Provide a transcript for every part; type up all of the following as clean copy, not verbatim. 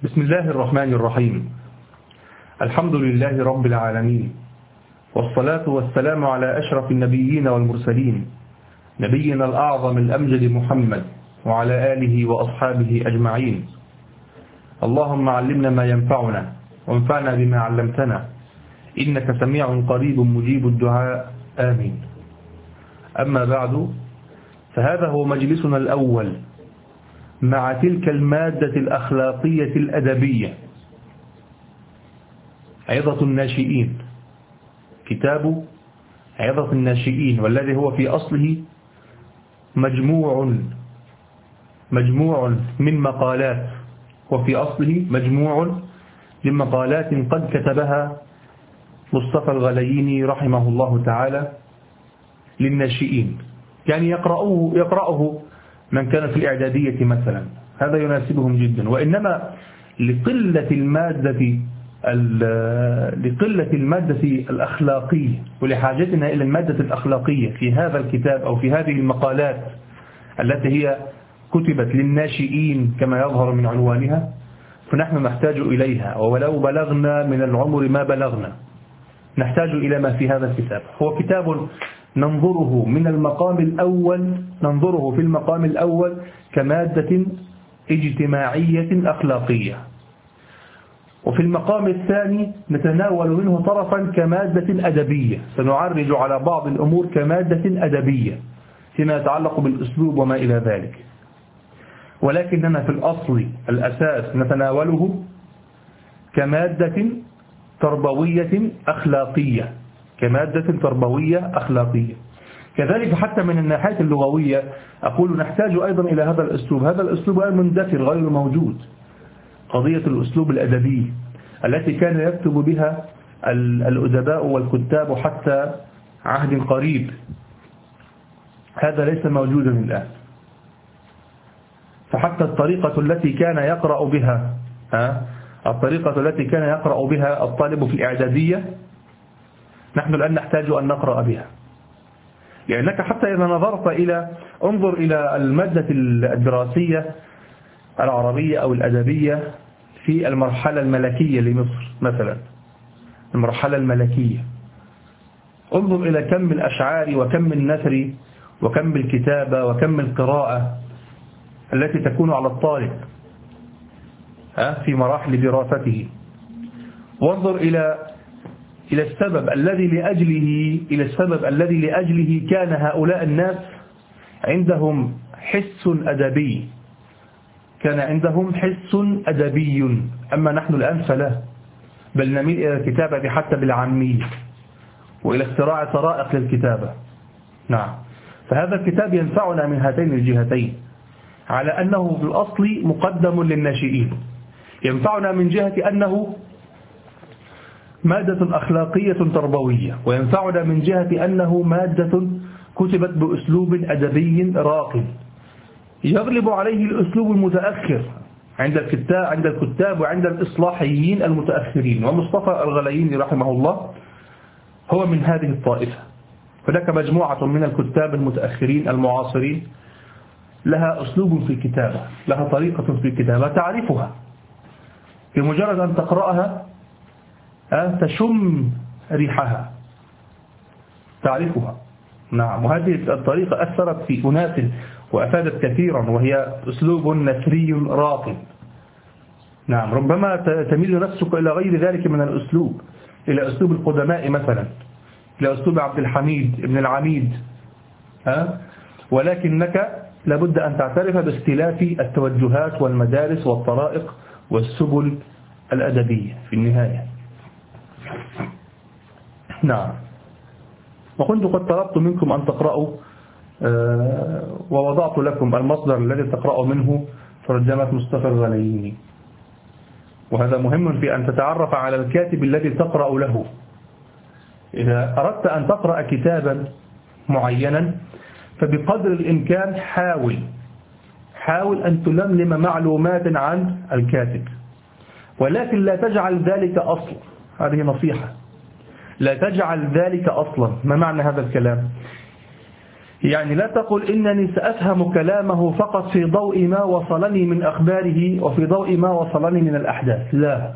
بسم الله الرحمن الرحيم. الحمد لله رب العالمين، والصلاة والسلام على أشرف النبيين والمرسلين، نبينا الأعظم الأمجد محمد وعلى آله وأصحابه أجمعين. اللهم علمنا ما ينفعنا وانفعنا بما علمتنا، إنك سميع قريب مجيب الدعاء، آمين. أما بعد، فهذا هو مجلسنا الأول مع تلك المادة الأخلاقية الأدبية، عظة الناشئين، كتاب عظة الناشئين، والذي هو في أصله مجموع من مقالات، وفي أصله مجموع من مقالات قد كتبها مصطفى الغلييني رحمه الله تعالى للناشئين، يعني يقرأه من كان في الإعدادية مثلا، هذا يناسبهم جدا. وإنما لقلة المادة الأخلاقية ولحاجتنا إلى المادة الأخلاقية في هذا الكتاب أو في هذه المقالات التي هي كتبت للناشئين كما يظهر من عنوانها، فنحن نحتاج إليها، ولو بلغنا من العمر ما بلغنا نحتاج إلى ما في هذا الكتاب. هو كتاب ننظره في المقام الأول كمادة اجتماعية أخلاقية، وفي المقام الثاني نتناول منه طرفا كمادة أدبية، سنعرج على بعض الأمور كمادة أدبية فيما يتعلق بالأسلوب وما إلى ذلك، ولكننا في الأصل الأساس نتناوله كمادة تربوية أخلاقية، كذلك حتى من الناحية اللغوية أقول نحتاج أيضا إلى هذا الأسلوب. هذا الأسلوب مندثر غير موجود، قضية الأسلوب الأدبي التي كان يكتب بها الأدباء والكتاب حتى عهد قريب، هذا ليس موجودا الآن. فحتى الطريقة التي كان يقرأ بها الطالب في الإعدادية نحن الآن نحتاج أن نقرأ بها، لأنك حتى إذا انظر إلى المادة الدراسية العربية أو الأدبية في المرحلة الملكية لمصر مثلا، المرحلة الملكية، انظر إلى كم الأشعار وكم النثر وكم الكتابة وكم القراءة التي تكون على الطالب في مراحل دراسته، وانظر إلى السبب الذي لأجله كان هؤلاء الناس عندهم حس أدبي، أما نحن الآن فلا، بل نميل إلى الكتابة حتى بالعامية وإلى اختراع طرائق للكتابة. نعم، فهذا الكتاب ينفعنا من هاتين الجهتين، على أنه في الأصل مقدم للناشئين، ينفعنا من جهة أنه مادة أخلاقية تربوية، وينفعنا من جهة أنه مادة كتبت بأسلوب أدبي راقي يغلب عليه الأسلوب المتأخر عند الكتاب وعند الإصلاحيين المتأخرين، ومصطفى الغلييني رحمه الله هو من هذه الطائفة. هناك مجموعة من الكتاب المتأخرين المعاصرين لها أسلوب في الكتابة، لها طريقة في الكتابة تعرفها، بمجرد أن تقرأها تشم ريحها تعرفها. نعم، وهذه الطريقة أثرت في أناس وأفادت كثيرا، وهي أسلوب نثري راقي. نعم، ربما تميل نفسك إلى غير ذلك من الأسلوب، إلى أسلوب القدماء مثلا، إلى أسلوب عبد الحميد ابن العميد، ولكنك لابد أن تعترف باختلاف التوجهات والمدارس والطرائق والسبل الأدبية في النهاية. نعم، وكنت قد طلبت منكم أن تقرأوا ووضعت لكم المصدر الذي تقرأوا منه ترجمة مصطفى الغلييني، وهذا مهم في أن تتعرف على الكاتب الذي تقرأ له. إذا أردت أن تقرأ كتابا معينا فبقدر الإمكان حاول أن تلملم معلومات عن الكاتب، ولكن لا تجعل ذلك أصل. هذه نصيحة، لا تجعل ذلك أصلا. ما معنى هذا الكلام؟ يعني لا تقل إنني سأفهم كلامه فقط في ضوء ما وصلني من أخباره وفي ضوء ما وصلني من الأحداث، لا،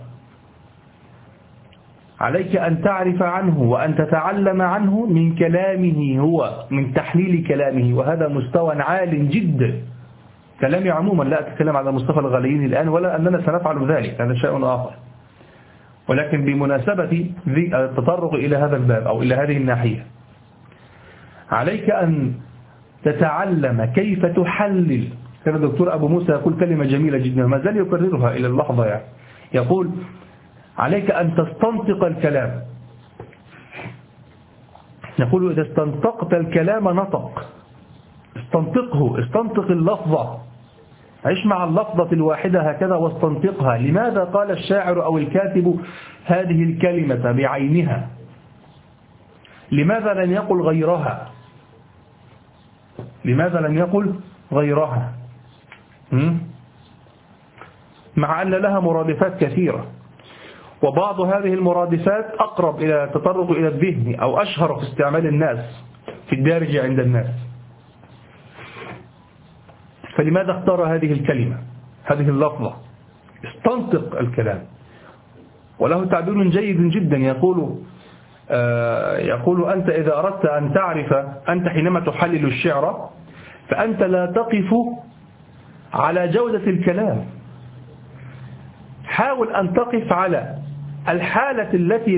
عليك أن تعرف عنه وأن تتعلم عنه من كلامه هو، من تحليل كلامه، وهذا مستوى عال جدا. كلامي عموما لا أتكلم على مصطفى الغاليين الآن، ولا أننا سنفعل ذلك، هذا شيء آخر، ولكن بمناسبة التطرق إلى هذا الباب أو إلى هذه الناحية عليك أن تتعلم كيف تحلل. كان الدكتور أبو موسى يقول كلمة جميلة جدا ما زال يكررها إلى اللحظة، يعني يقول عليك أن تستنطق الكلام. يقول إذا استنطقت الكلام نطق، استنطقه، استنطق اللفظة، عيش مع اللفظة الواحدة هكذا واستنطقها. لماذا قال الشاعر أو الكاتب هذه الكلمة بعينها؟ لماذا لم يقل غيرها؟ لماذا لم يقل غيرها؟ مع أن لها مرادفات كثيرة، وبعض هذه المرادفات أقرب إلى التطرق إلى الذهن أو أشهر في استعمال الناس، في الدارج عند الناس. فلماذا اختار هذه الكلمة، هذه اللفظة؟ استنطق الكلام. وله تعبير جيد جدا يقول أنت إذا أردت أن تعرف، أنت حينما تحلل الشعر فأنت لا تقف على جودة الكلام، حاول أن تقف على الحالة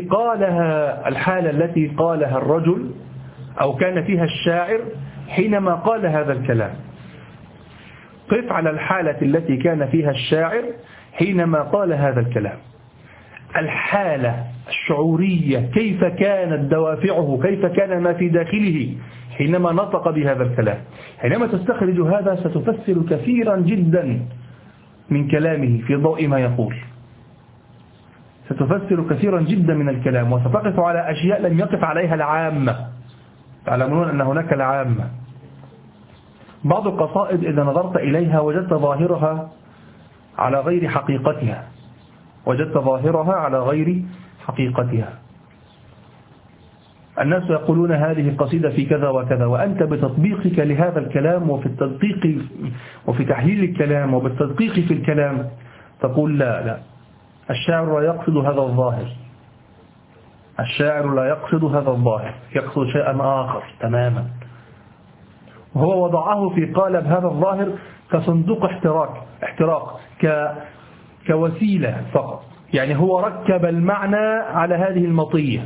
التي قالها الرجل أو كان فيها الشاعر حينما قال هذا الكلام. قف على الحالة التي كان فيها الشاعر حينما قال هذا الكلام، الحالة الشعورية، كيف كانت دوافعه، كيف كان ما في داخله حينما نطق بهذا الكلام. حينما تستخرج هذا ستفسر كثيرا جدا من كلامه في ضوء ما يقول، ستفسر كثيرا جدا من الكلام، وستقف على أشياء لم يقف عليها العامة. تعلمون أن هناك العامة. بعض القصائد إذا نظرت إليها وجدت ظاهرها على غير حقيقتها، وجدت ظاهرها على غير حقيقتها. الناس يقولون هذه القصيدة في كذا وكذا، وأنت بتطبيقك لهذا الكلام وفي التدقيق وفي تحليل الكلام وبالتدقيق في الكلام تقول لا، الشاعر لا يقصد هذا الظاهر، الشاعر لا يقصد هذا الظاهر، يقصد شيئا آخر تماما، وهو وضعه في قالب هذا الظاهر كصندوق احتراق كوسيلة فقط. يعني هو ركب المعنى على هذه المطية.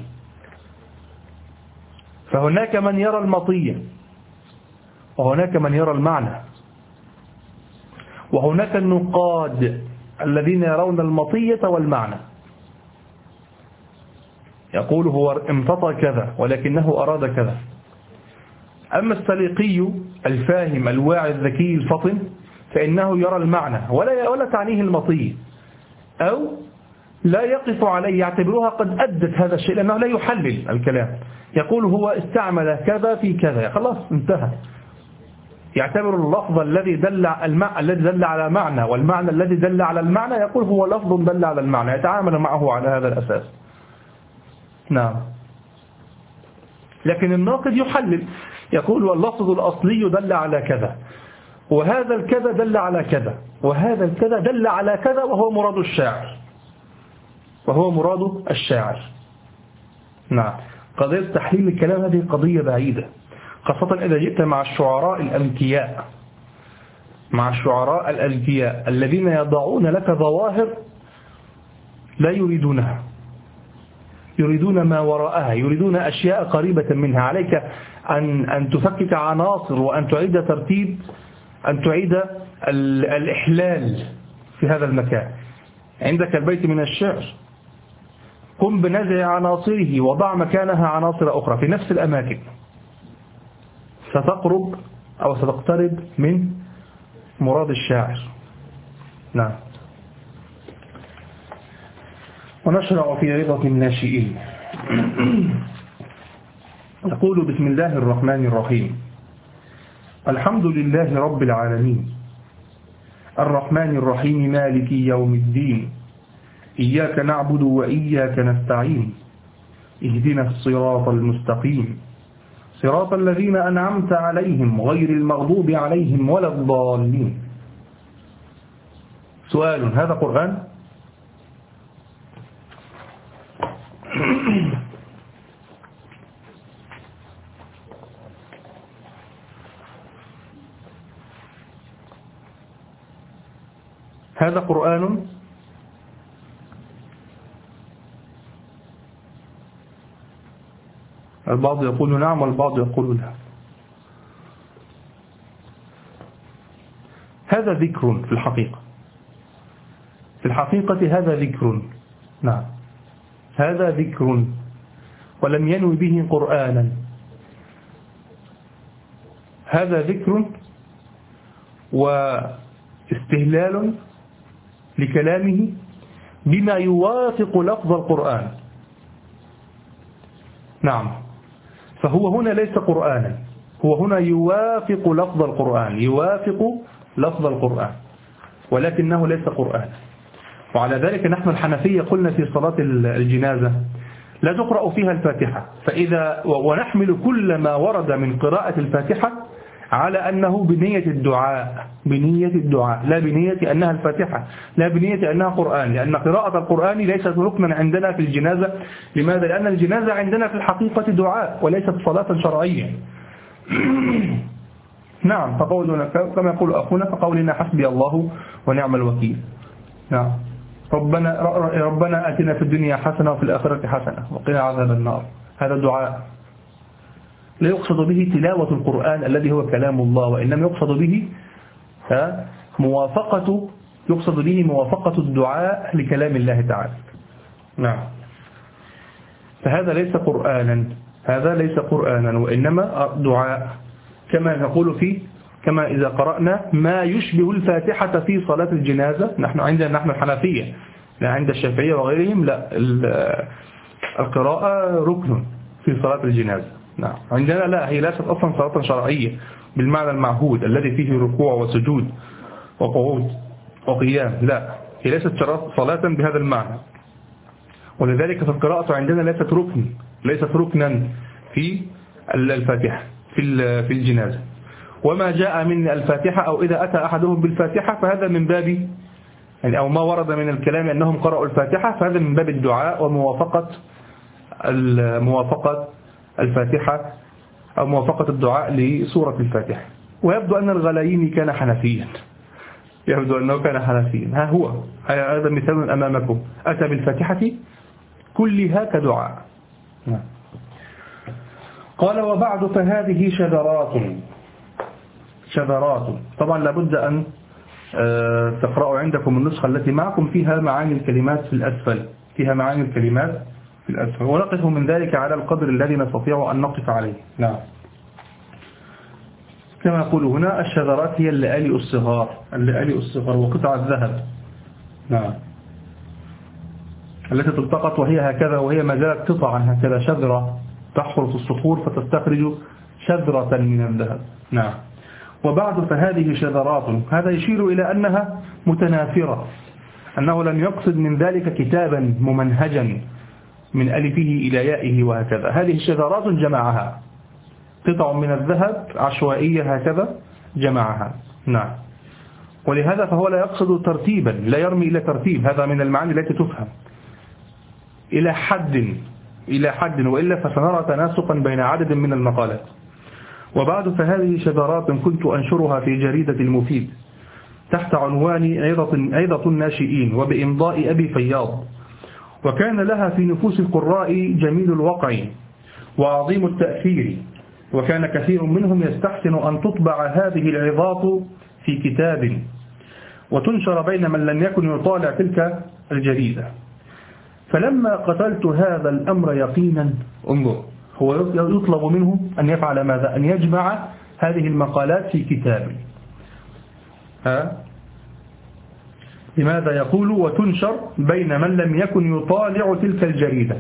فهناك من يرى المطية، وهناك من يرى المعنى، وهناك النقاد الذين يرون المطية والمعنى. يقول هو امتطى كذا ولكنه أراد كذا. أما السليقي الفاهم الواعي الذكي الفطن فإنه يرى المعنى ولا تعنيه المطية، أو لا يقف عليه، يعتبرها قد أدت هذا الشيء لأنه لا يحلل الكلام. يقول هو استعمل كذا في كذا، خلاص انتهى. يعتبر اللفظ الذي دل على معنى والمعنى الذي دل على المعنى، يقول هو لفظ دل على المعنى، يتعامل معه على هذا الأساس. نعم. لكن الناقد يحلل، يقول واللفظ الأصلي دل على كذا، وهذا الكذا دل على كذا، وهذا الكذا دل على كذا، وهو مراد الشاعر. نعم. قضية تحليل الكلام هذه قضية بعيدة، خاصة إذا جئت مع الشعراء الأذكياء الذين يضعون لك ظواهر لا يريدونها، يريدون ما وراءها، يريدون أشياء قريبة منها. عليك أن تفكك عناصر وأن تعيد ترتيب، أن تعيد الإحلال في هذا المكان. عندك البيت من الشعر، قم بنزع عناصره وضع مكانها عناصر أخرى في نفس الأماكن، ستقرب أو ستقترب من مراد الشاعر. نعم. ونشرع في رضا الناشئين. نقول بسم الله الرحمن الرحيم. الحمد لله رب العالمين، الرحمن الرحيم، مالك يوم الدين، إياك نعبد وإياك نستعين، اهدنا الصراط المستقيم، صراط الذين أنعمت عليهم غير المغضوب عليهم ولا الضالين. سؤال: هذا قرآن؟ هذا قرآن؟ البعض يقول نعم والبعض يقول لا. هذا ذكر في الحقيقة، في الحقيقة هذا ذكر، نعم هذا ذكر، ولم ينوي به قرآنا. هذا ذكر واستهلال لكلامه بما يوافق لفظ القرآن. نعم، فهو هنا ليس قرآنا، هو هنا يوافق لفظ القرآن، يوافق لفظ القرآن، ولكنه ليس قرآن. وعلى ذلك نحن الحنفية قلنا في صلاة الجنازة لا تقرأ فيها الفاتحة، ونحمل كل ما ورد من قراءة الفاتحة على أنه بنية الدعاء، بنية الدعاء، لا بنية أنها الفاتحة، لا بنية أنها قرآن، لأن قراءة القرآن ليست ركنا عندنا في الجنازة. لماذا؟ لأن الجنازة عندنا في الحقيقة دعاء وليست صلاة شرعية. نعم، فقولنا كما يقول أخونا، فقولنا حسبي الله ونعم الوكيل. نعم، ربنا آتنا في الدنيا حسنة وفي الآخرة حسنة وقنا عذاب النار. هذا دعاء لا يقصد به تلاوة القرآن الذي هو كلام الله، وإنما يقصد به موافقة الدعاء لكلام الله تعالى. نعم، فهذا ليس قرآنا، هذا ليس قرآنا وإنما دعاء، كما نقول فيه، كما إذا قرأنا ما يشبه الفاتحة في صلاة الجنازة. نحن الحنفية، لا عند الشافعية وغيرهم، لا، القراءة ركن في صلاة الجنازة. نعم، عندنا لا، هي ليست أصلا صلاة شرعية بالمعنى المعهود الذي فيه ركوع وسجود وقعود وقيام، لا، هي ليست صلاة بهذا المعنى. ولذلك فالقراءة عندنا ليست ركنا في الفاتحة في الجنازة. وما جاء من الفاتحة أو إذا أتى أحدهم بالفاتحة فهذا من باب يعني، أو ما ورد من الكلام أنهم قرأوا الفاتحة، فهذا من باب الدعاء وموافقة الفاتحة أو موافقة الدعاء لسورة الفاتحة. ويبدو أن الغلايني كان حنفيا، يبدو أنه كان حنفيا. ها هو هذا مثال أمامكم، أتى بالفاتحة كلها كدعاء. قال: وبعد فهذه شذرات. طبعا لابد أن تقرأوا عندكم النسخة التي معكم فيها معاني الكلمات في الأسفل، ونقف من ذلك على القدر الذي نستطيع أن نقف عليه. نعم، كما يقول هنا الشذرات هي اللآلئ الصغار وقطع الذهب. نعم، التي تلتقط وهي هكذا، وهي ما زالت قطعا هكذا شذرة تحفر الصخور فتستخرج شذرة من الذهب. نعم، وبعد فهذه شذرات، هذا يشير إلى أنها متناثرة، أنه لم يقصد من ذلك كتابا ممنهجا من ألفه إلى يائه وهكذا. هذه شذرات جمعها، قطع من الذهب عشوائية هكذا جمعها. نعم، ولهذا فهو لا يقصد ترتيبا، لا يرمي إلى ترتيب، هذا من المعاني التي تفهم إلى حد، وإلا فسنرى تناسقا بين عدد من المقالات. وبعد فهذه شذرات كنت أنشرها في جريدة المفيد تحت عنوان عظة الناشئين وبإمضاء أبي فياض، وكان لها في نفوس القراء جميل الوقع وعظيم التأثير، وكان كثير منهم يستحسن أن تطبع هذه العظات في كتاب وتنشر بين من لم يكن يطالع تلك الجريدة. فلما قتلت هذا الأمر يقينا، انظر، هو يطلب منه أن يفعل ماذا؟ أن يجمع هذه المقالات في كتاب. لماذا يقول وتنشر بين من لم يكن يطالع تلك الجريدة؟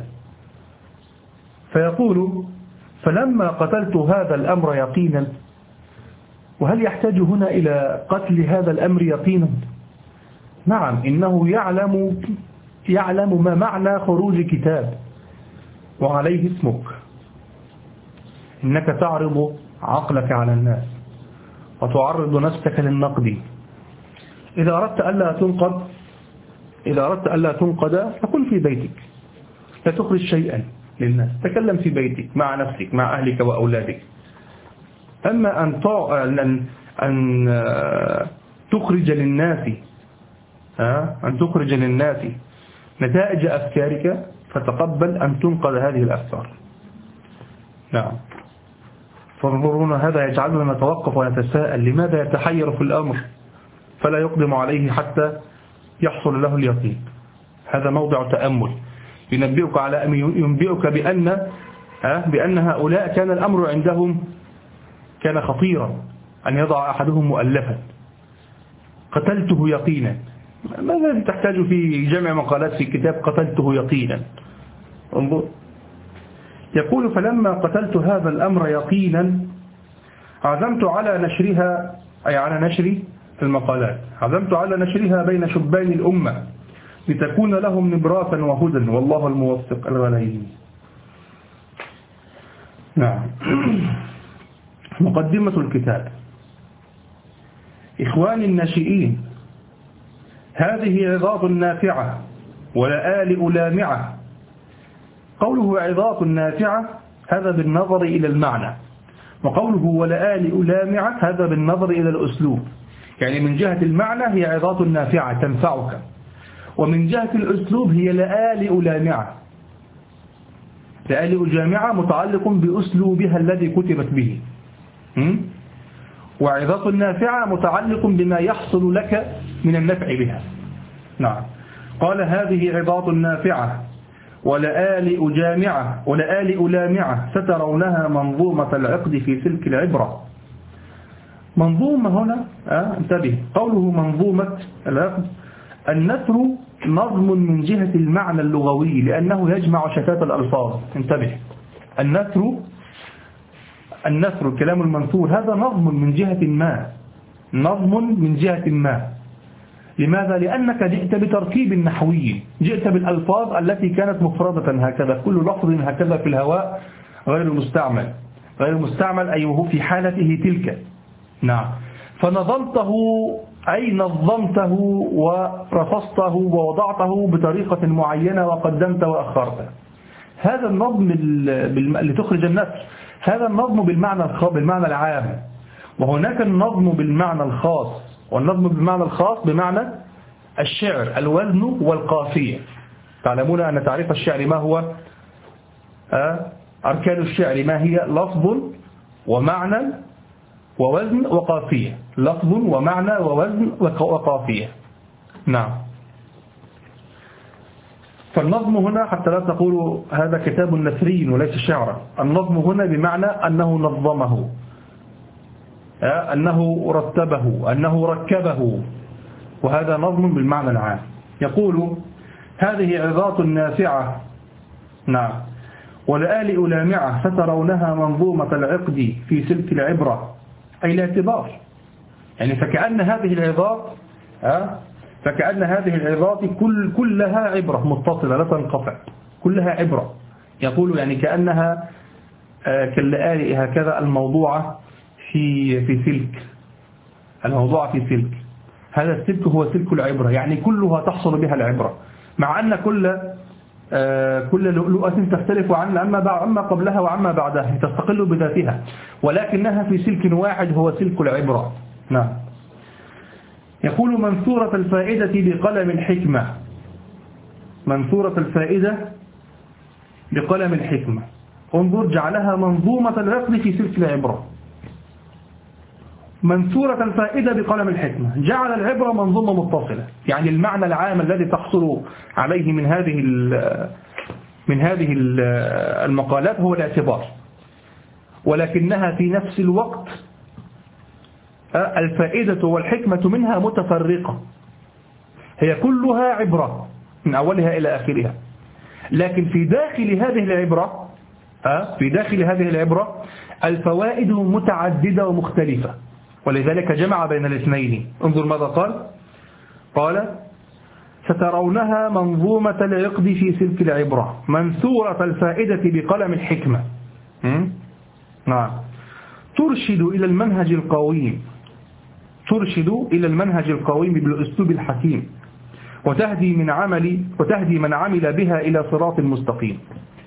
فيقول فلما قتلت هذا الأمر يقينا. وهل يحتاج هنا إلى قتل هذا الأمر يقينا؟ نعم، إنه يعلم ما معنى خروج كتاب وعليه اسمك، إنك تعرض عقلك على الناس وتعرض نفسك للنقد. إذا أردت ألا تنقد فكن في بيتك، لا تخرج شيئا للناس، تكلم في بيتك مع نفسك مع أهلك وأولادك. أما أن تخرج للناس نتائج أفكارك، فتقبل أن تنقذ هذه الأفكار. نعم. فانظرون، هذا يجعلنا نتوقف ونتساءل لماذا يتحير في الأمر فلا يقدم عليه حتى يحصل له اليقين. هذا موضع تأمل ينبئك بأن هؤلاء كان الأمر عندهم كان خطيرا، أن يضع أحدهم مؤلفا قتلته يقينا. ماذا تحتاج في جمع مقالات في كتاب قتلته يقينا؟ انظر، يقول: فلما قتلت هذا الأمر يقينا عزمت على نشرها، أي على نشر المقالات، عزمت على نشرها بين شبان الأمة لتكون لهم نبراسا وهدى، والله الموفق الغليل. نعم. مقدمة الكتاب. إخواني الناشئين، هذه عظات نافعة ولآل ألامعة. قوله عظات نافعة هذا بالنظر إلى المعنى، وقوله ولآل ألامعة هذا بالنظر إلى الأسلوب. يعني من جهة المعنى هي عظات نافعة تنفعك، ومن جهة الأسلوب هي لآل ألامعة. لآل ألامعة متعلق بأسلوبها الذي كتبت به، وعظات نافعة متعلق بما يحصل لك من النفع بها. نعم. قال: هذه عظات نافعة ولآل ألامعة سترونها منظومة العقد في سلك العبرة. منظومة هنا انتبه، قوله منظومة العقد، النثر نظم من جهة المعنى اللغوي لأنه يجمع شتات الألفاظ. انتبه، النثر الكلام المنثور هذا نظم من جهة ما. لماذا؟ لأنك جئت بتركيب نحوي، جئت بالألفاظ التي كانت مفردة هكذا، كل لفظ هكذا في الهواء غير مستعمل أيه في حالته تلك. نعم. فنظمته، أي نظمته ورفصته ووضعته بطريقة معينة وقدمت وأخرت. هذا النظم لتخرج النثر، هذا النظم بالمعنى العام، وهناك النظم بالمعنى الخاص. والنظم بالمعنى الخاص بمعنى الشعر، الوزن والقافية. تعلمون أن تعريف الشعر ما هو؟ أركان الشعر ما هي؟ لفظ ومعنى ووزن وقافية. لفظ ومعنى ووزن وقافية. نعم. فالنظم هنا حتى لا تقولوا هذا كتاب نثري وليس شعرا، النظم هنا بمعنى أنه نظمه، أنه رتبه، أنه ركبه، وهذا نظم بالمعنى العام. يقول: هذه عظات نافعة. نعم. ولآل ألامعة سترونها منظومة العقد في سلك العبرة، أي الاعتبار. يعني فكأن هذه العظات كلها عبرة متصلة لا تنقطع، كلها عبرة. يقول يعني كأنها كاللآل هكذا الموضوعة في سلك، الموضوعة في سلك. هذا السلك هو سلك العبرة، يعني كلها تحصل بها العبرة، مع أن كل لؤلؤة تختلف عما قبلها وعما بعدها، تستقل بذاتها، ولكنها في سلك واحد هو سلك العبرة. نعم. يقول: منثورة الفائدة بقلم الحكمة. منثورة الفائدة بقلم الحكمة، انظر، جعلها منظومة العقد في سلك العبرة. منثورة الفائدة بقلم الحكمة، جعل العبرة منظومة متصلة، يعني المعنى العام الذي تحصل عليه من هذه المقالات هو الاعتبار، ولكنها في نفس الوقت الفائدة والحكمة منها متفرقة، هي كلها عبرة من أولها إلى آخرها، لكن في داخل هذه العبرة الفوائد متعددة ومختلفة، ولذلك جمع بين الاثنين. انظر ماذا قال: سترونها منظومة العقد في سلك العبرة، منثورة الفائدة بقلم الحكمة. نعم. ترشد إلى المنهج القويم، ترشد إلى المنهج القويم بالأسلوب الحكيم، وتهدي من عمل بها إلى صراط مستقيم.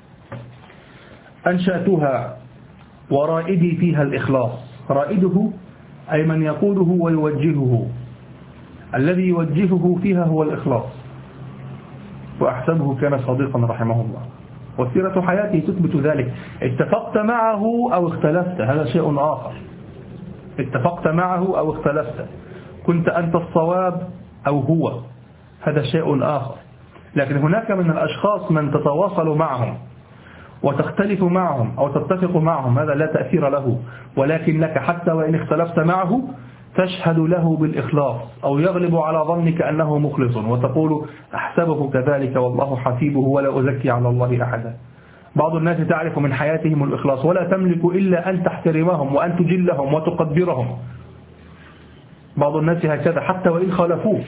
أنشأتها ورائدي فيها الإخلاص. رائده أي من يقوده ويوجهه، الذي يوجهه فيها هو الإخلاص، وأحسبه كان صديقا رحمه الله، وسيرة حياته تثبت ذلك. اتفقت معه أو اختلفت، هذا شيء آخر. اتفقت معه أو اختلفت، كنت أنت الصواب أو هو، هذا شيء آخر. لكن هناك من الأشخاص من تتواصل معهم وتختلف معهم أو تتفق معهم، هذا لا تأثير له، ولكن لك حتى وإن اختلفت معه تشهد له بالإخلاص، أو يغلب على ظنك أنه مخلص وتقول أحسبه كذلك والله حسيبه ولا أزكي على الله أحدا. بعض الناس تعرف من حياتهم الإخلاص ولا تملك إلا أن تحترمهم وأن تجلهم وتقدرهم. بعض الناس هكذا حتى وإن خالفوك،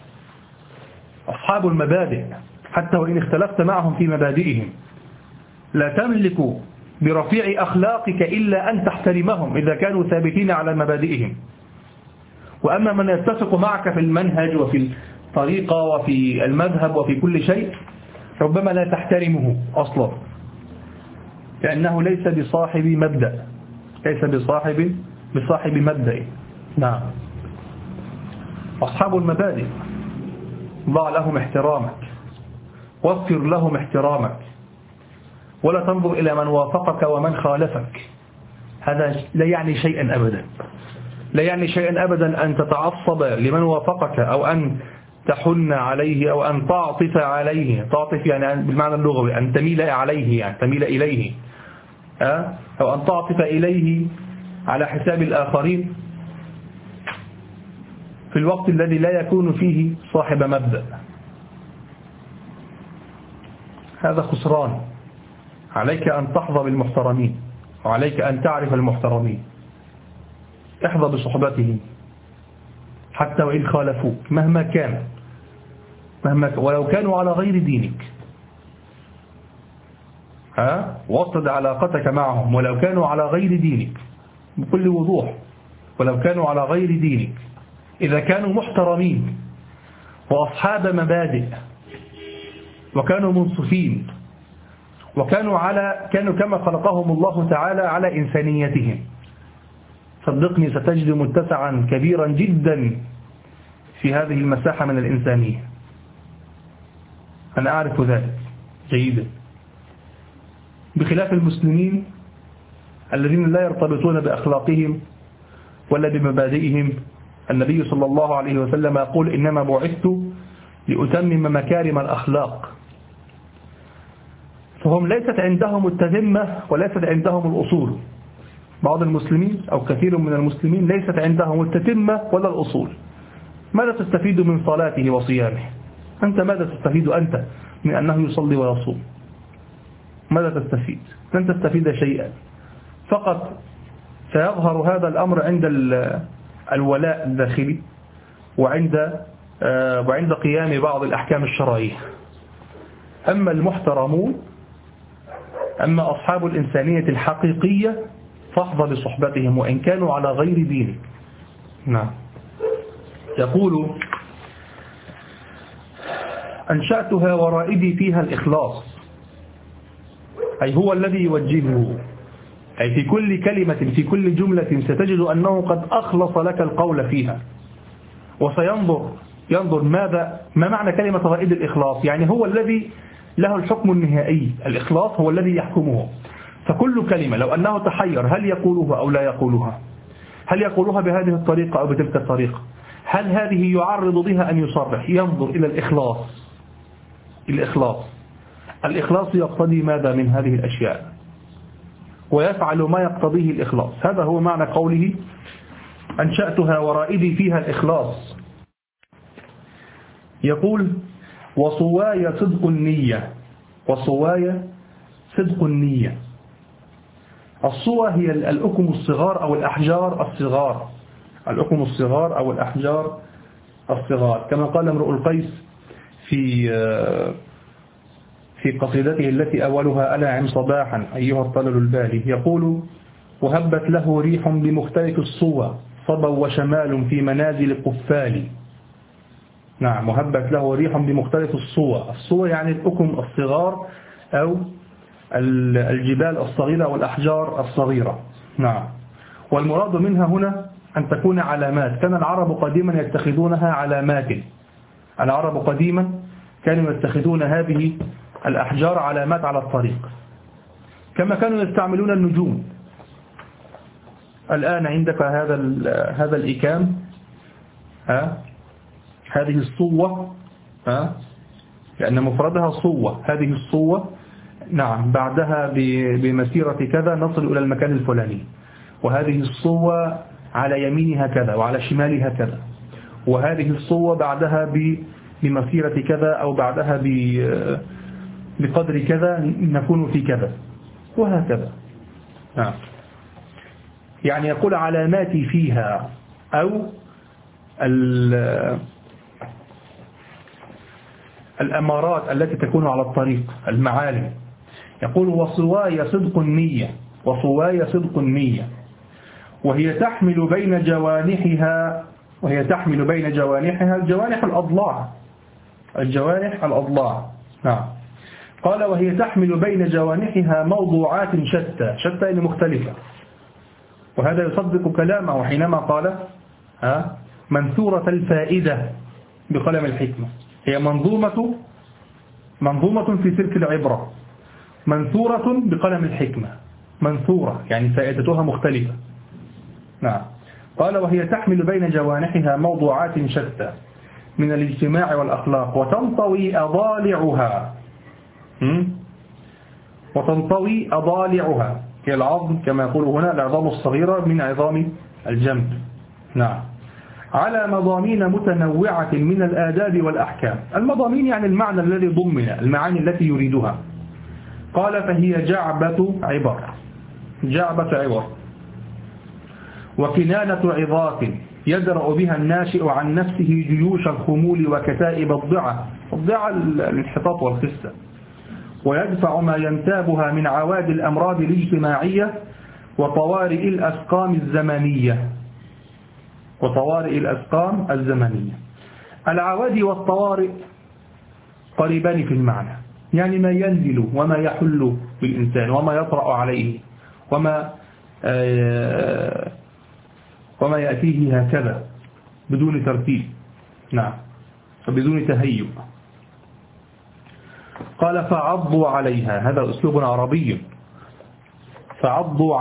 أصحاب المبادئ حتى وإن اختلفت معهم في مبادئهم، لا تملك برفيع أخلاقك إلا أن تحترمهم إذا كانوا ثابتين على مبادئهم. وأما من يتفق معك في المنهج وفي الطريقة وفي المذهب وفي كل شيء ربما لا تحترمه أصلا، لأنه ليس بصاحب مبدأ، ليس بصاحب مبدأ. نعم. أصحاب المبادئ ضع لهم احترامك، وفر لهم احترامك، ولا تنظر إلى من وافقك ومن خالفك. هذا لا يعني شيئا أبدا، لا يعني شيئا أبدا أن تتعصب لمن وافقك أو أن تحن عليه أو أن تعطف عليه. تعطف يعني بالمعنى اللغوي أن تميل عليه، يعني تميل إليه، أو أن تعطف إليه على حساب الآخرين في الوقت الذي لا يكون فيه صاحب مبدأ. هذا خسران. عليك أن تحظى بالمحترمين، وعليك أن تعرف المحترمين، احظى بصحبتهم حتى وإن خالفوك مهما كان، ولو كانوا على غير دينك. وصل علاقتك معهم ولو كانوا على غير دينك بكل وضوح، ولو كانوا على غير دينك، إذا كانوا محترمين وأصحاب مبادئ وكانوا منصفين كانوا كما خلقهم الله تعالى على إنسانيتهم، صدقني ستجد متسعا كبيرا جدا في هذه المساحة من الإنسانية. أنا أعرف ذلك جيدا، بخلاف المسلمين الذين لا يرتبطون بأخلاقهم ولا بمبادئهم. النبي صلى الله عليه وسلم يقول إنما بعثت لأتمم مكارم الأخلاق. فهم ليست عندهم التذمة وليست عندهم الأصول. بعض المسلمين أو كثير من المسلمين ليست عندهم التتمة ولا الأصول. ماذا تستفيد من صلاته وصيامه؟ أنت ماذا تستفيد أنت من أنه يصلي ويصوم؟ ماذا تستفيد؟ لن تستفيد شيئا، فقط سيظهر هذا الأمر عند الولاء الداخلي وعند قيام بعض الأحكام الشرعية. أما المحترمون، أما أصحاب الإنسانية الحقيقية فاحظى بصحبتهم وإن كانوا على غير دينك. نعم. يقول أنشأتها ورائدي فيها الإخلاص، أي هو الذي يوجهه، أي في كل كلمة في كل جملة ستجد أنه قد أخلص لك القول فيها، ينظر ما معنى كلمة رائد الإخلاص، يعني هو الذي له الحكم النهائي، الإخلاص هو الذي يحكمه. فكل كلمة لو أنه تحير هل يقولها أو لا يقولها، هل يقولها بهذه الطريقة أو بتلك الطريقة، هل هذه يعرض بها أن يصرح، ينظر إلى الإخلاص يقتضي ماذا من هذه الأشياء ويفعل ما يقتضيه الإخلاص. هذا هو معنى قوله أنشأتها ورائدي فيها الإخلاص. يقول وصواي صدق النية. الصوى هي الأكم الصغار أو الأحجار الصغار، الأكم الصغار أو الأحجار الصغار، كما قال امرؤ القيس في قصيدته التي أولها ألا عم صباحا أيها الطلل البالي، يقول وهبت له ريح بمختلف الصور صبا وشمال في منازل قفال. نعم، وهبت له ريح بمختلف الصور. الصور يعني الأكم الصغار أو الجبال الصغيرة والأحجار الصغيرة. نعم، والمراد منها هنا أن تكون علامات. كان العرب قديما يتخذونها علامات. العرب قديما كانوا يتخذون هذه الأحجار علامات على الطريق، كما كانوا يستعملون النجوم. الآن عندك هذا الإكام، هذه الصوة، لأن مفردها صوة، هذه الصوة. نعم، بعدها بمسيرة كذا نصل إلى المكان الفلاني، وهذه الصوة على يمينها كذا وعلى شمالها كذا، وهذه الصوة بعدها بمسيرة كذا أو بعدها بقدر كذا نكون في كذا، وهكذا. نعم، يعني يقول علاماتي فيها أو الأمارات التي تكون على الطريق، المعالم. يقول وصواي صدق النية، وصواي صدق النية، وهي تحمل بين جوانحها الجوانح الأضلاع، الجوانح الأضلاع. نعم، قال وهي تحمل بين جوانحها موضوعات شتى، شتى يعني مختلفة. وهذا يصدق كلامه حينما قال منثورة الفائدة بقلم الحكمة. هي منظومة في سلك العبرة، منثورة بقلم الحكمة. منثورة يعني فائدتها مختلفة. نعم، قال وهي تحمل بين جوانحها موضوعات شتى من الاجتماع والأخلاق، وتنطوي أضالعها هي العظم كما يقول هنا، العظام الصغيرة من عظام الجنب. نعم، على مضامين متنوعة من الآداب والأحكام. المضامين يعني المعنى الذي ضمن المعاني التي يريدها. قال فهي جعبة عبر وكنانة عظات يدرأ بها الناشئ عن نفسه جيوش الخمول وكتائب الضعة الانحطاط والخسة، ويدفع ما ينتابها من عوادي الأمراض الاجتماعية وطوارئ الأسقام الزمنية. العوادي والطوارئ قريبان في المعنى، يعني ما ينزل وما يحل بالإنسان وما يطرأ عليه وما يأتيه هكذا بدون ترتيب. نعم، وبدون تهيؤ. قال فعضوا عليها، هذا أسلوب عربي. فعضوا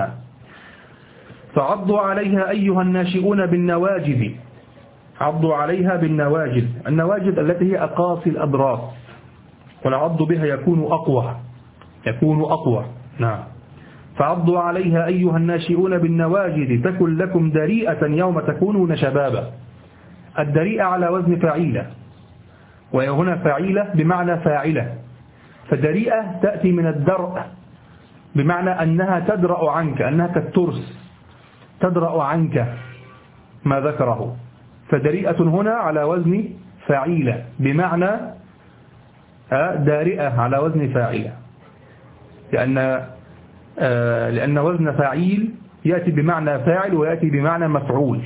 عليها أيها الناشئون بالنواجذ. عضوا عليها بالنواجذ، النواجذ التي هي أقاصي الأضراس، والعض بها يكون أقوى. نعم، فعضوا عليها أيها الناشئون بالنواجذ تكن لكم دريئة يوم تكونون شبابا. الدريئة على وزن فعيلة، وهنا فعيلة بمعنى فاعلة. فدريئة تأتي من الدرء بمعنى أنها تدرأ عنك، أنها كالترس تدرأ عنك ما ذكره. فدريئة هنا على وزن فاعلة بمعنى دارئة على وزن فاعلة، لأن وزن فاعيل يأتي بمعنى فاعل ويأتي بمعنى مفعول،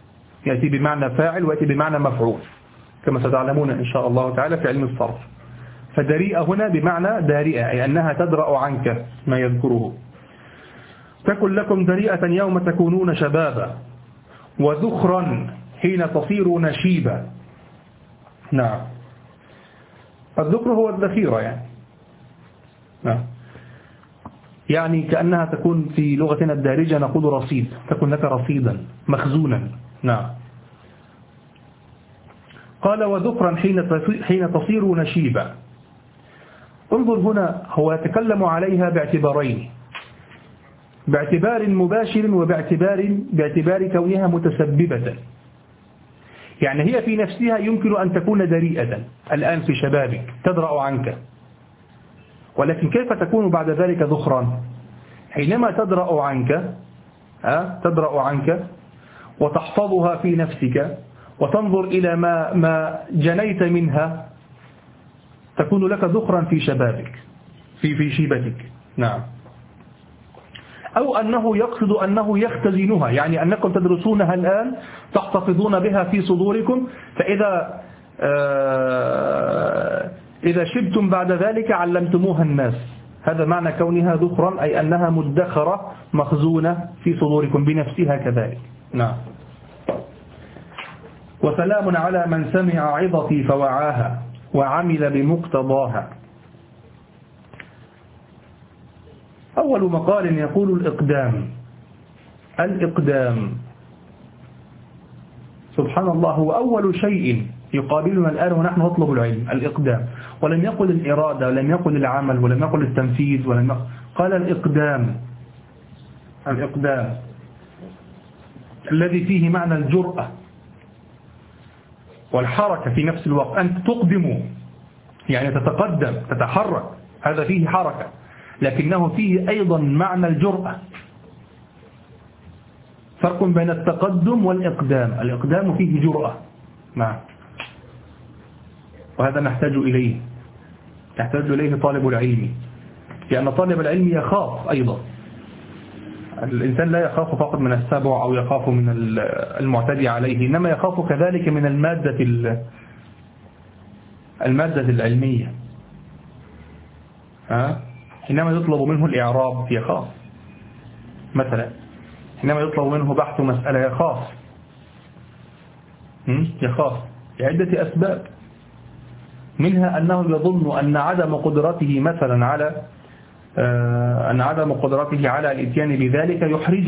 كما ستعلمون إن شاء الله تعالى في علم الصرف. فدريئة هنا بمعنى دارئة، أي أنها تدرأ عنك ما يذكره. تكن لكم دريئة يوم تكونون شبابا، وذخرا حين تصيرون شيبا. نعم، الذكر هو الذخيرة يعني. نعم، يعني كأنها تكون في لغتنا الدارجة نقول رصيد، تكون لك رصيدا مخزونا. نعم، قال وذكرا حين تصيرون شيبا. انظر هنا، هو يتكلم عليها باعتبارين، باعتبار مباشر باعتبار كونها متسببة. يعني هي في نفسها يمكن أن تكون دريئة الآن في شبابك تدرأ عنك، ولكن كيف تكون بعد ذلك ذخرا؟ حينما تدرأ عنك وتحفظها في نفسك وتنظر إلى ما جنيت منها، تكون لك ذخرا في شبابك في شيبتك. نعم، أو أنه يقصد أنه يختزنها، يعني أنكم تدرسونها الآن تحتفظون بها في صدوركم، فإذا إذا شبتم بعد ذلك علمتموها الناس. هذا معنى كونها ذخرا، أي أنها مدخرة مخزونة في صدوركم بنفسها كذلك. نعم. وسلام على من سمع عظتي فوعاها وعمل بمقتضاها. أول مقال يقول الإقدام سبحان الله هو أول شيء يقابلنا الآن ونحن نطلب العلم، الإقدام. ولم يقل الإرادة، ولم يقل العمل، ولم يقل التنفيذ، قال الإقدام الذي فيه معنى الجرأة والحركة في نفس الوقت. أنت تقدم يعني تتقدم تتحرك، هذا فيه حركة، لكنه فيه أيضا معنى الجرأة. فرق بين التقدم والإقدام. الإقدام فيه جرأة، نعم، وهذا نحتاج إليه طالب العلم، لأن طالب العلم يخاف أيضا. الإنسان لا يخاف فقط من السبع أو يخاف من المعتدي عليه، إنما يخاف كذلك من المادة العلمية. حينما يطلب منه الإعراب يخاف مثلا، حينما يطلب منه بحث مسألة يخاف لعدة أسباب، منها أنه يظن أن عدم قدرته مثلا على الاتيان بذلك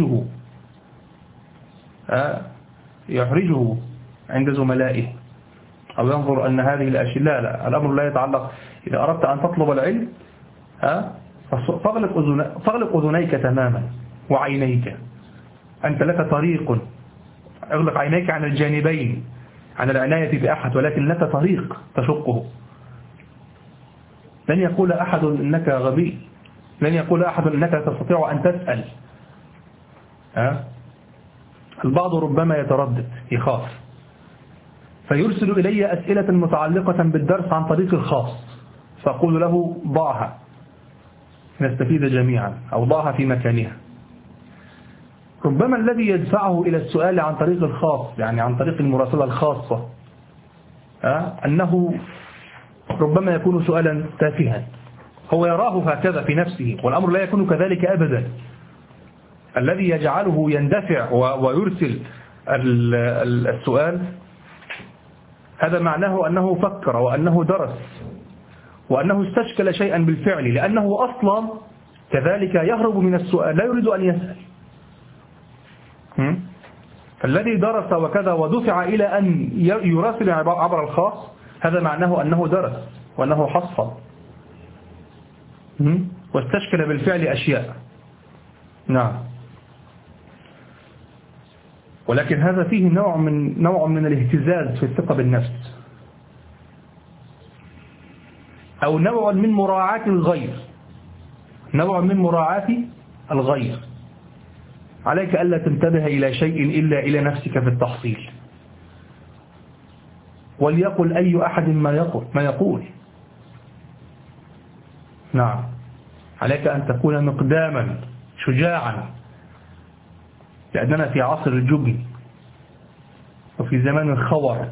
يحرجه عند زملائه، أو ينظر أن هذه الأشياء لا الأمر لا يتعلق. إذا أردت أن تطلب العلم فاغلق أذنيك تماما وعينيك. أنت لك طريق، اغلق عينيك عن الجانبين، عن العناية بأحد، ولكن لك طريق تشقه. لن يقول أحد إنك غبي، لن يقول أحد إنك تستطيع أن تسأل. البعض ربما يتردد يخاف، فيرسل إلي أسئلة متعلقة بالدرس عن طريق الخاص، فأقول له ضعها نستفيد جميعا، أو ضعها في مكانها. ربما الذي يدفعه إلى السؤال عن طريق الخاص، يعني عن طريق المراسلة الخاصة، أنه ربما يكون سؤالا تافها، هو يراه هكذا في نفسه، والأمر لا يكون كذلك أبدا. الذي يجعله يندفع ويرسل السؤال هذا معناه أنه فكر، وأنه درس، وأنه استشكل شيئا بالفعل، لأنه أصلا كذلك يهرب من السؤال، لا يريد أن يسأل. فالذي درس وكذا ودفع إلى أن يراسل عبر الخاص، هذا معناه أنه درس وأنه حصل واستشكل بالفعل أشياء. نعم. ولكن هذا فيه نوع من الاهتزاز في الثقة بالنفس، أو نوع من مراعاة الغير. عليك ألا تنتبه إلى شيء إلا إلى نفسك في التحصيل، وليقل أي أحد ما يقول. نعم. عليك أن تكون مقداما شجاعا، لأننا في عصر الجبن وفي زمان الخور.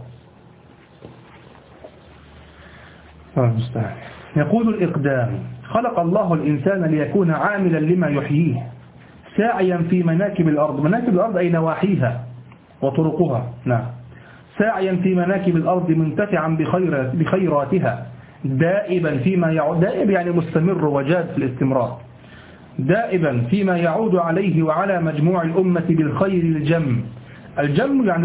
يقول الإقدام: خلق الله الإنسان ليكون عاملا لما يحييه، ساعيا في مناكب الأرض. مناكب الأرض أي نواحيها وطرقها. نعم. ساعيا في مناكب الأرض منتفعا بخيراتها، دائبا فيما يعود، دائب يعني مستمر وجاد في الاستمرار، دائبا فيما يعود عليه وعلى مجموع الأمة بالخير الجم. الجم يعني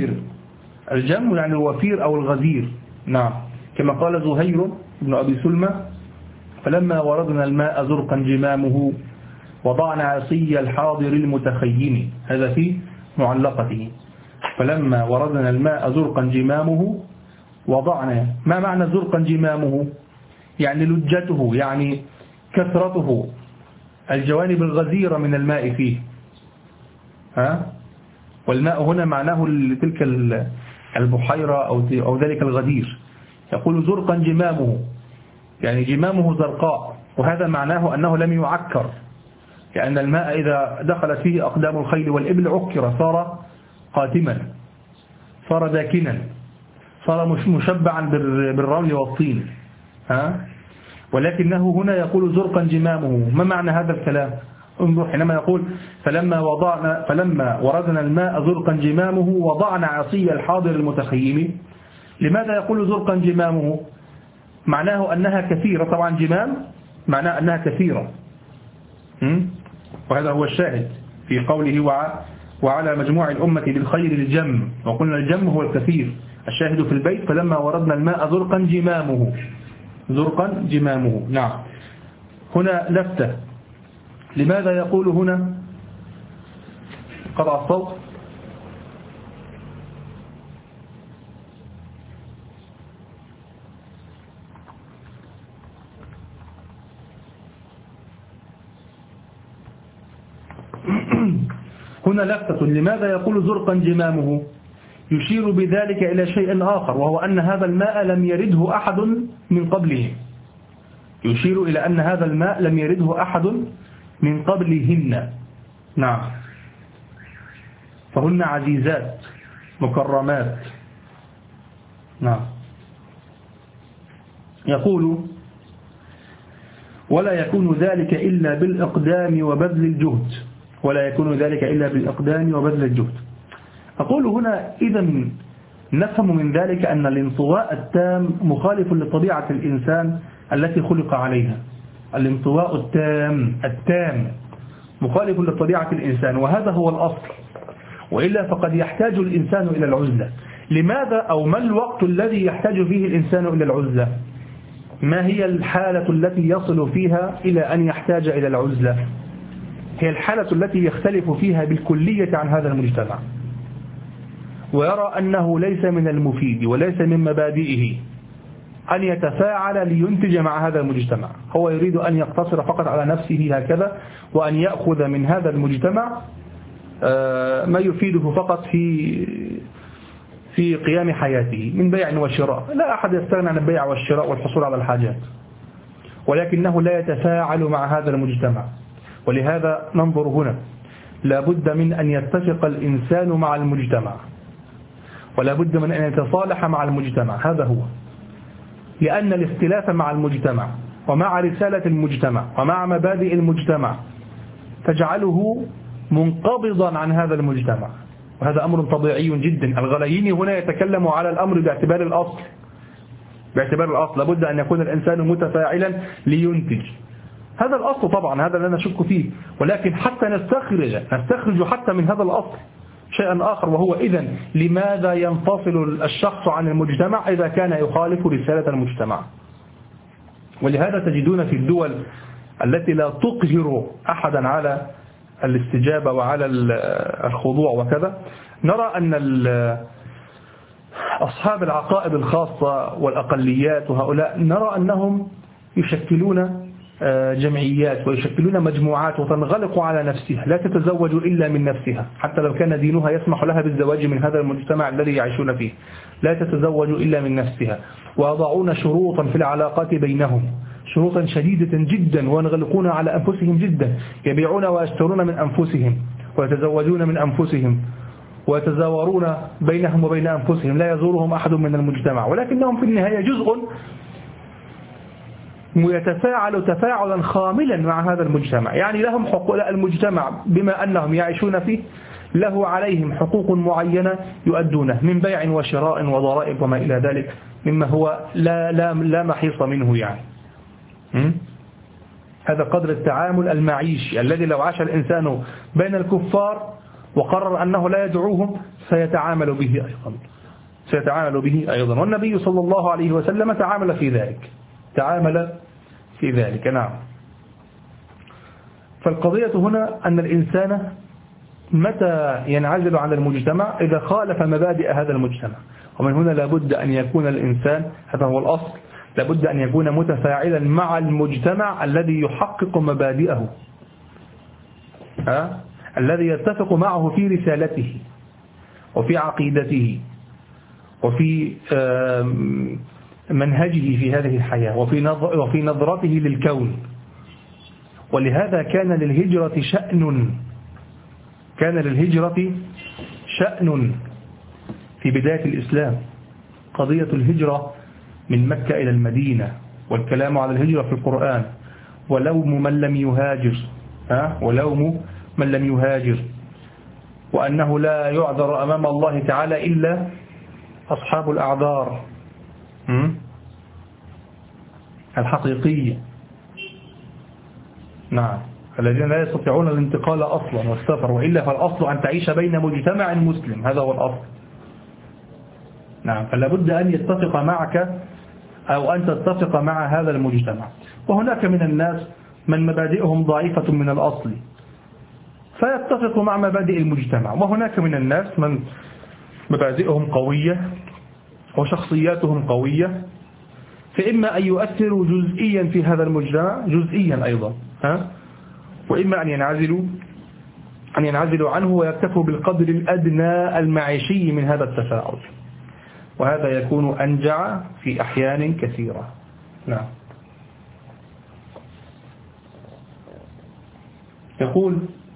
الوفير أو الغزير. نعم. كما قال زهير بن أبي سلمى: فلما وردنا الماء زرقا جمامه وضعنا عصي الحاضر المتخيم. هذا في معلقته. فلما وردنا الماء زرقا جمامه وضعنا. ما معنى زرقا جمامه؟ يعني لجته، يعني كثرته، الجوانب الغزيرة من الماء فيه. والماء هنا معناه تلك البحيرة أو ذلك الغدير. يقول زرقا جمامه، يعني جمامه زرقاء، وهذا معناه أنه لم يعكر، لأن الماء إذا دخلت فيه أقدام الخيل والإبل عكر، صار قاتما، صار داكنا، صار مشبعا بالرمل والطين. ولكنه هنا يقول زرقا جمامه. ما معنى هذا الكلام؟ انظر حينما يقول فلما وردنا الماء زرقا جمامه وضعنا عصي الحاضر المتخيم. لماذا يقول زرقا جمامه؟ معناه أنها كثيرة. طبعا جمام معناه أنها كثيرة، وهذا هو الشاهد في قوله وعلى مجموع الأمة بالخير الجم، وقلنا الجم هو الكثير. الشاهد في البيت فلما وردنا الماء زرقا جمامه، زرقا جمامه. نعم. هنا لفتة. لماذا يقول هنا قطع الصوت؟ هنا لفتة. لماذا يقول زرقا جمامه؟ يشير بذلك إلى شيء آخر، وهو أن هذا الماء لم يرده أحد من قبله. يشير إلى أن هذا الماء لم يرده أحد من قبلهن. نعم. فهن عزيزات مكرمات. نعم. يقول ولا يكون ذلك إلا بالإقدام وبذل الجهد، ولا يكون ذلك إلا بالإقدام وبذل الجهد. أقول هنا إذن نفهم من ذلك أن الانطواء التام مخالف لطبيعة الإنسان التي خلق عليها. الانطواء التام مخالف لطبيعة الإنسان، وهذا هو الأصل، وإلا فقد يحتاج الإنسان إلى العزلة. لماذا أو ما الوقت الذي يحتاج فيه الإنسان إلى العزلة؟ ما هي الحالة التي يصل فيها إلى أن يحتاج إلى العزلة؟ هي الحالة التي يختلف فيها بالكلية عن هذا المجتمع، ويرى أنه ليس من المفيد وليس من مبادئه أن يتفاعل لينتج مع هذا المجتمع. هو يريد أن يقتصر فقط على نفسه هكذا، وأن يأخذ من هذا المجتمع ما يفيده فقط في قيام حياته من بيع وشراء. لا أحد يستغنى عن البيع والشراء والحصول على الحاجات، ولكنه لا يتفاعل مع هذا المجتمع. ولهذا ننظر هنا لا بد من أن يتفق الإنسان مع المجتمع، ولا بد من أن يتصالح مع المجتمع. هذا هو، لأن الاختلاف مع المجتمع ومع رسالة المجتمع ومع مبادئ المجتمع تجعله منقبضا عن هذا المجتمع، وهذا أمر طبيعي جدا. الغلييني هنا يتكلم على الأمر باعتبار الأصل. لابد أن يكون الإنسان متفاعلا لينتج. هذا الأصل طبعا، هذا لا نشك فيه، ولكن حتى نستخرج حتى من هذا الأصل شيئا آخر، وهو إذن لماذا ينفصل الشخص عن المجتمع إذا كان يخالف رسالة المجتمع؟ ولهذا تجدون في الدول التي لا تقهر أحدا على الاستجابة وعلى الخضوع وكذا، نرى أن أصحاب العقائد الخاصة والأقليات وهؤلاء نرى أنهم يشكلون جمعيات ويشكلون مجموعات وتنغلق على نفسها، لا تتزوج إلا من نفسها، حتى لو كان دينها يسمح لها بالزواج من هذا المجتمع الذي يعيشون فيه، لا تتزوج إلا من نفسها، ويضعون شروطا في العلاقات بينهم، شروطا شديدة جدا، وينغلقون على أنفسهم جدا، يبيعون ويشترون من أنفسهم ويتزوجون من أنفسهم ويتزاورون بينهم وبين أنفسهم، لا يزورهم أحد من المجتمع، ولكنهم في النهاية جزء يتفاعل تفاعلا خاملا مع هذا المجتمع. يعني لهم حقوق، المجتمع بما أنهم يعيشون فيه له عليهم حقوق معينة يؤدونه من بيع وشراء وضرائب وما إلى ذلك، مما هو لا محيص منه. يعني هذا قدر التعامل المعيشي الذي لو عاش الإنسان بين الكفار وقرر أنه لا يدعوهم سيتعامل به أيضا. والنبي صلى الله عليه وسلم تعامل في ذلك. نعم. فالقضية هنا أن الإنسان متى ينعزل عن المجتمع؟ إذا خالف مبادئ هذا المجتمع. ومن هنا لابد أن يكون الإنسان، هذا هو الأصل، لابد أن يكون متفاعلا مع المجتمع الذي يحقق مبادئه، الذي يتفق معه في رسالته وفي عقيدته وفي منهجه في هذه الحياة وفي نظرته للكون. ولهذا كان للهجرة شأن في بداية الإسلام، قضية الهجرة من مكة إلى المدينة، والكلام على الهجرة في القرآن، ولوم من لم يهاجر، وأنه لا يعذر أمام الله تعالى إلا أصحاب الأعذار الحقيقية. نعم، الذين لا يستطيعون الانتقال أصلا والسفر، وإلا فالأصل أن تعيش بين مجتمع مسلم، هذا هو الأصل. نعم، فلا بد أن يتفق معك أو أن تتفق مع هذا المجتمع. وهناك من الناس من مبادئهم ضعيفة من الأصل فيتفق مع مبادئ المجتمع، وهناك من الناس من مبادئهم قوية وشخصياتهم قوية، فإما أن يؤثروا جزئيا في هذا المجتمع جزئيا أيضا، وإما أن ينعزلوا عنه ويكتفوا بالقدر الأدنى المعيشي من هذا التفاعل، وهذا يكون أنجع في أحيان كثيرة. نعم. يقول: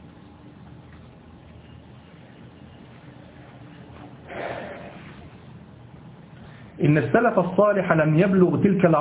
إن السلف الصالح لم يبلغ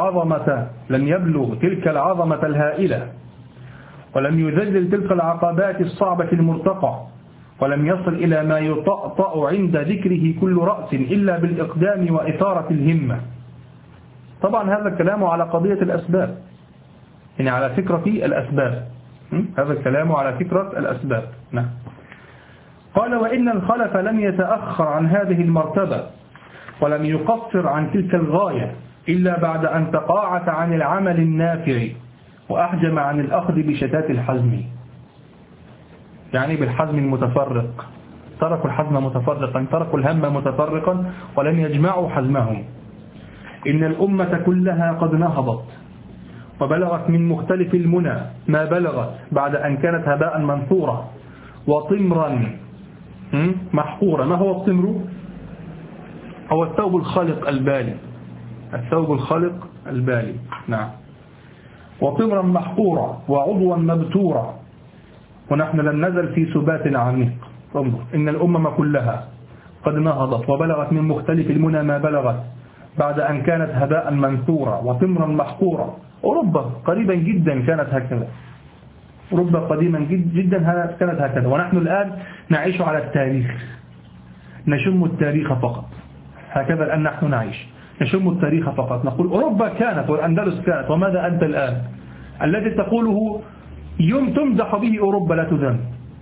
تلك العظمة الهائلة، ولم يذلل تلك العقبات الصعبة المرتقى، ولم يصل إلى ما يطأطأ عند ذكره كل رأس إلا بالإقدام وإثارة الهمة. طبعا هذا الكلام على قضية الأسباب، يعني على فكرة الأسباب، هذا الكلام على فكرة الأسباب. نعم. قال: وإن الخلف لم يتأخر عن هذه المرتبة، ولم يقصر عن تلك الغاية إلا بعد أن تقاعس عن العمل النافع وأحجم عن الأخذ بشتات الحزم، يعني بالحزم المتفرق. تركوا الحزم متفرقا، تركوا الهم متفرقا ولم يجمعوا حزمهم. إن الأمة كلها قد نهضت وبلغت من مختلف المنى ما بلغت بعد أن كانت هباء منثورا وطمرا محقورا. ما هو الطمر؟ هو الثوب الخلق البالي، الثوب الخلق البالي. نعم. وطمرا محقورا وعضوا مبتورا، ونحن لم نزل في سبات عميق. انظر، إن الأمم كلها قد نهضت وبلغت من مختلف المنى ما بلغت بعد أن كانت هباء منثورا وطمرا محقورا. أوروبا قريبا جدا كانت هكذا، أوروبا قديما جدا كانت هكذا، ونحن الآن نعيش على التاريخ، نشم التاريخ فقط. هكذا الآن نحن نعيش، نشم التاريخ فقط، نقول أوروبا كانت والأندلس كانت، وماذا أنت الآن؟ الذي تقوله يوم تمدح به أوروبا لا تذم،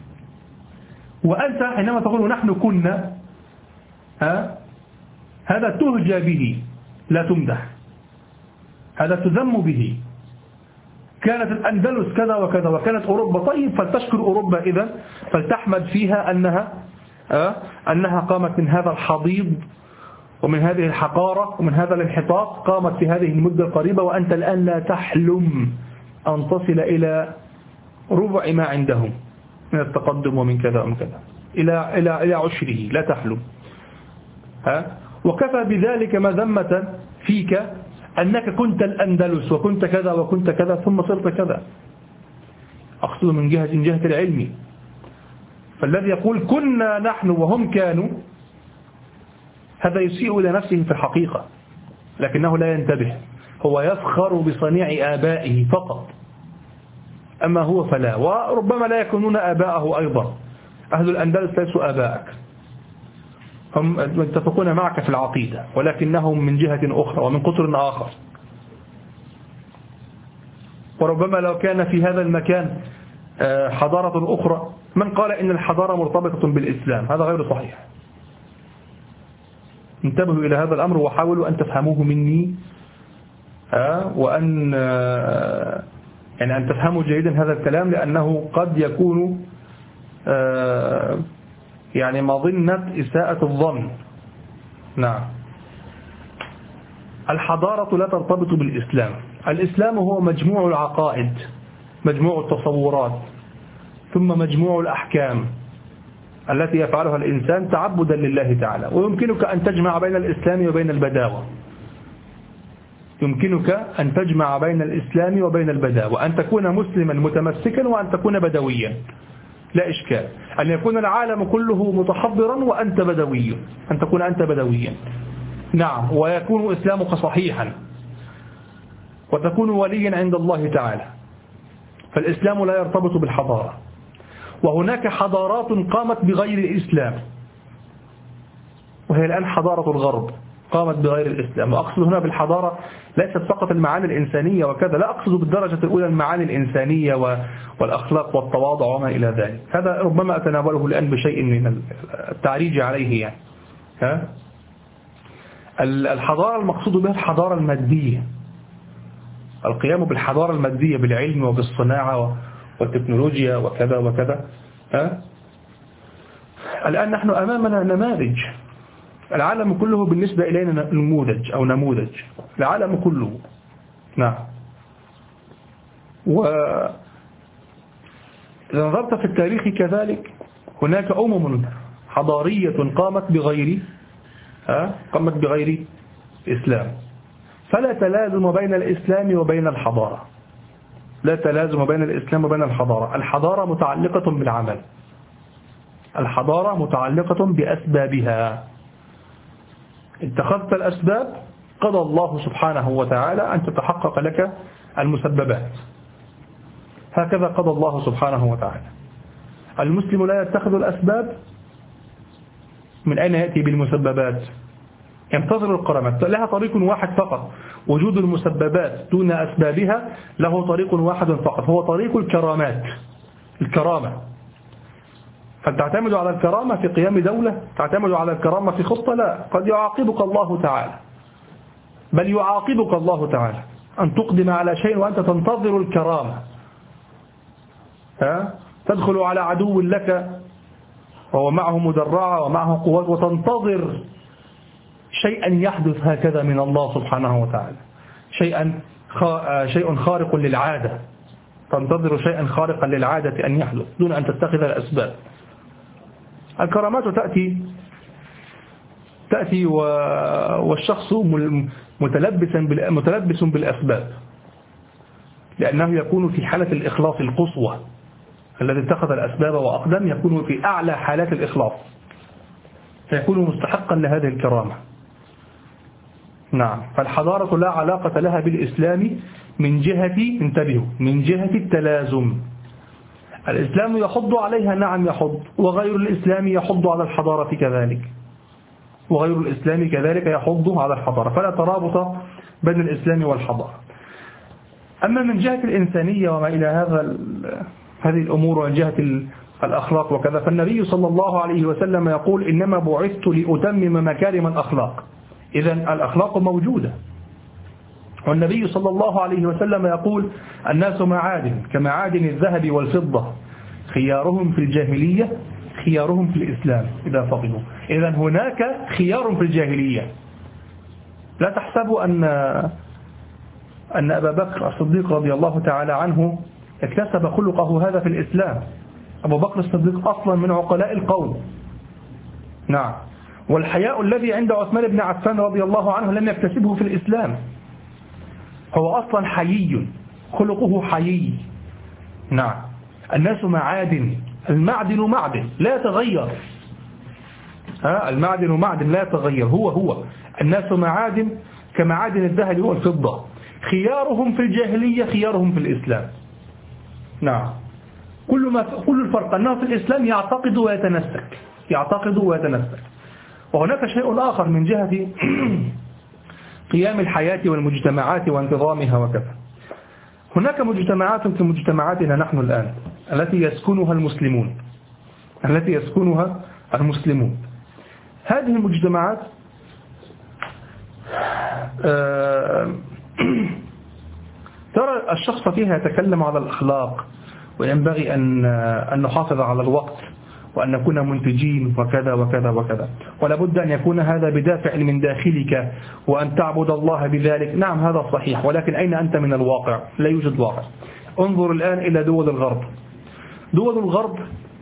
وأنت حينما تقول نحن كنا، هذا تهجى به لا تمدح، هذا تذم به. كانت الأندلس كذا وكذا وكانت أوروبا، طيب فلتشكر أوروبا إذن، فلتحمد فيها أنها قامت من هذا الحضيض ومن هذه الحقارة ومن هذا الانحطاط، قامت في هذه المدة القريبة، وأنت الآن لا تحلم أن تصل إلى ربع ما عندهم من التقدم ومن كذا ومن كذا، إلى عشره لا تحلم. وكفى بذلك مذمة فيك أنك كنت الأندلس وكنت كذا وكنت كذا ثم صرت كذا. أقصد من جهة العلم. فالذي يقول كنا نحن وهم كانوا، هذا يسيء إلى نفسه في الحقيقة، لكنه لا ينتبه، هو يفخر بصنيع آبائه فقط، أما هو فلا، وربما لا يكونون آباءه أيضا. أهل الأندلس ليسوا آباءك، هم يتفقون معك في العقيدة، ولكنهم من جهة أخرى ومن قطر آخر. وربما لو كان في هذا المكان حضارة أخرى، من قال إن الحضارة مرتبطة بالإسلام؟ هذا غير صحيح. انتبهوا إلى هذا الأمر وحاولوا أن تفهموه مني، وأن يعني أن تفهموا جيدا هذا الكلام، لأنه قد يكون يعني مظنة إساءة الظن. نعم. الحضارة لا ترتبط بالإسلام، الإسلام هو مجموع العقائد، مجموع التصورات، ثم مجموع الأحكام التي يفعلها الإنسان تعبدا لله تعالى. ويمكنك أن تجمع بين الإسلام وبين البداوة، يمكنك أن تجمع بين الإسلام وبين البداء، وأن تكون مسلما متمسكا وأن تكون بدويا، لا إشكال. أن يكون العالم كله متحضرا وأنت بدوي، أن تكون أنت بدويا، نعم، ويكون إسلامك صحيحا وتكون وليا عند الله تعالى. فالإسلام لا يرتبط بالحضارة. وهناك حضارات قامت بغير الإسلام، وهي الآن حضارة الغرب قامت بغير الإسلام. وأقصد هنا بالحضارة ليست فقط المعاني الإنسانية وكذا، لا، أقصد بالدرجة الأولى المعاني الإنسانية والأخلاق والتواضع وما إلى ذلك. هذا ربما أتناوله الآن بشيء من التعريج عليه يعني. الحضارة المقصود بها الحضارة المادية، القيام بالحضارة المادية بالعلم وبالصناعة والتكنولوجيا وكذا وكذا. الآن نحن أمامنا نماذج، العالم كله بالنسبة إلينا نموذج أو نموذج، العالم كله، نعم. وإذا نظرت في التاريخ كذلك هناك أمم حضارية قامت بغير إسلام. فلا تلازم بين الإسلام وبين الحضارة، لا تلازم بين الإسلام وبين الحضارة. الحضارة متعلقة بالعمل، الحضارة متعلقة بأسبابها. اتخذت الأسباب قضى الله سبحانه وتعالى أن تتحقق لك المسببات، هكذا قضى الله سبحانه وتعالى. المسلم لا يتخذ الأسباب، من أين يأتي بالمسببات؟ ينتظر الكرامات، لها طريق واحد فقط، وجود المسببات دون أسبابها له طريق واحد فقط، هو طريق الكرامات، الكرامة. فلتعتمد على الكرامة في قيام دولة، تعتمد على الكرامة في خطة، لا، قد يعاقبك الله تعالى، بل يعاقبك الله تعالى أن تقدم على شيء وأنت تنتظر الكرامة. تدخل على عدو لك وهو معه مدرعة ومعه قوات وتنتظر شيئا يحدث هكذا من الله سبحانه وتعالى، شيء خارق للعادة، تنتظر شيئا خارقا للعادة أن يحدث دون أن تتخذ الأسباب. الكرامات تأتي والشخص متلبس بالأسباب، لأنه يكون في حالة الإخلاص القصوى. الذي اتخذ الأسباب وأقدم يكون في أعلى حالات الإخلاص، فيكون مستحقا لهذه الكرامة. نعم. فالحضارة لا علاقة لها بالإسلام من جهة، انتبهوا، من جهة التلازم. الإسلام يحض عليها، نعم يحض، وغير الإسلام يحض على الحضارة كذلك، وغير الإسلام كذلك يحض على الحضارة، فلا ترابط بين الإسلام والحضارة. أما من جهة الإنسانية وما إلى هذه الأمور، ومن جهة الأخلاق وكذا، فالنبي صلى الله عليه وسلم يقول إنما بعثت لأتمم مكارم الأخلاق. إذن الأخلاق موجودة. والنبي صلى الله عليه وسلم يقول الناس معادن كمعادن الذهب والفضة، خيارهم في الجاهلية خيارهم في الإسلام إذا فضلوا. إذن هناك خيار في الجاهلية. لا تحسبوا أن أبا بكر الصديق رضي الله تعالى عنه اكتسب خلقه هذا في الإسلام. أبو بكر الصديق أصلا من عقلاء القوم، نعم. والحياء الذي عند عثمان بن عفان رضي الله عنه لم يكتسبه في الإسلام، هو أصلا حيي، خلقه حيي، نعم. الناس معادن، المعدن معدن لا يتغير، المعدن معدن لا يتغير، هو الناس معادن كمعادن الذهب والفضة، خيارهم في الجاهلية خيارهم في الإسلام، نعم. كل الفرق أنه في الإسلام يعتقد ويتنسك. وهناك شيء آخر من جهة قيام الحياة والمجتمعات وانتظامها وكذا. هناك مجتمعات كمجتمعاتنا نحن الآن التي يسكنها المسلمون. هذه المجتمعات ترى الشخص فيها يتكلم على الأخلاق، وينبغي أن نحافظ على الوقت، وأن نكون منتجين وكذا وكذا وكذا، ولا بد أن يكون هذا بدافع من داخلك وأن تعبد الله بذلك. نعم هذا صحيح، ولكن أين أنت من الواقع؟ لا يوجد واقع. انظر الآن إلى دول الغرب.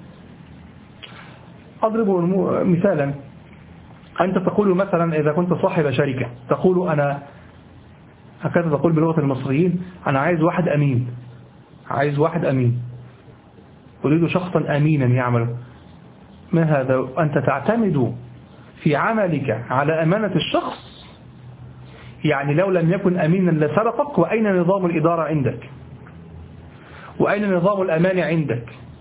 أضرب مثالا، أنت تقول مثلا إذا كنت صاحب شركة تقول هكذا تقول بلغة المصريين: أنا عايز واحد أمين، عايز واحد أمين، أريد شخصا أمينا يعمل. ما هذا؟ أنت تعتمد في عملك على أمانة الشخص، يعني لو لم يكن أمينا لسرقك. وأين نظام الإدارة عندك؟ وأين نظام الأمان عندك؟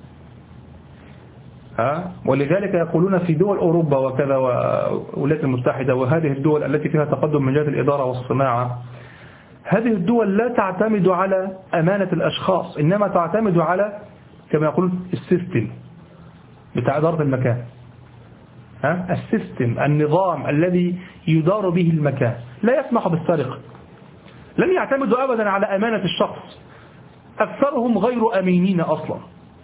ولذلك يقولون في دول أوروبا وكذا والولايات المتحدة وهذه الدول التي فيها تقدم من جهة الإدارة والصناعة، هذه الدول لا تعتمد على أمانة الأشخاص، إنما تعتمد على كما يقولون السيستم بتاع إدارة المكان. السيستم، النظام الذي يدار به المكان لا يسمح بالسرقة. لن يعتمدوا أبدا على أمانة الشخص. أكثرهم غير أمينين أصلا،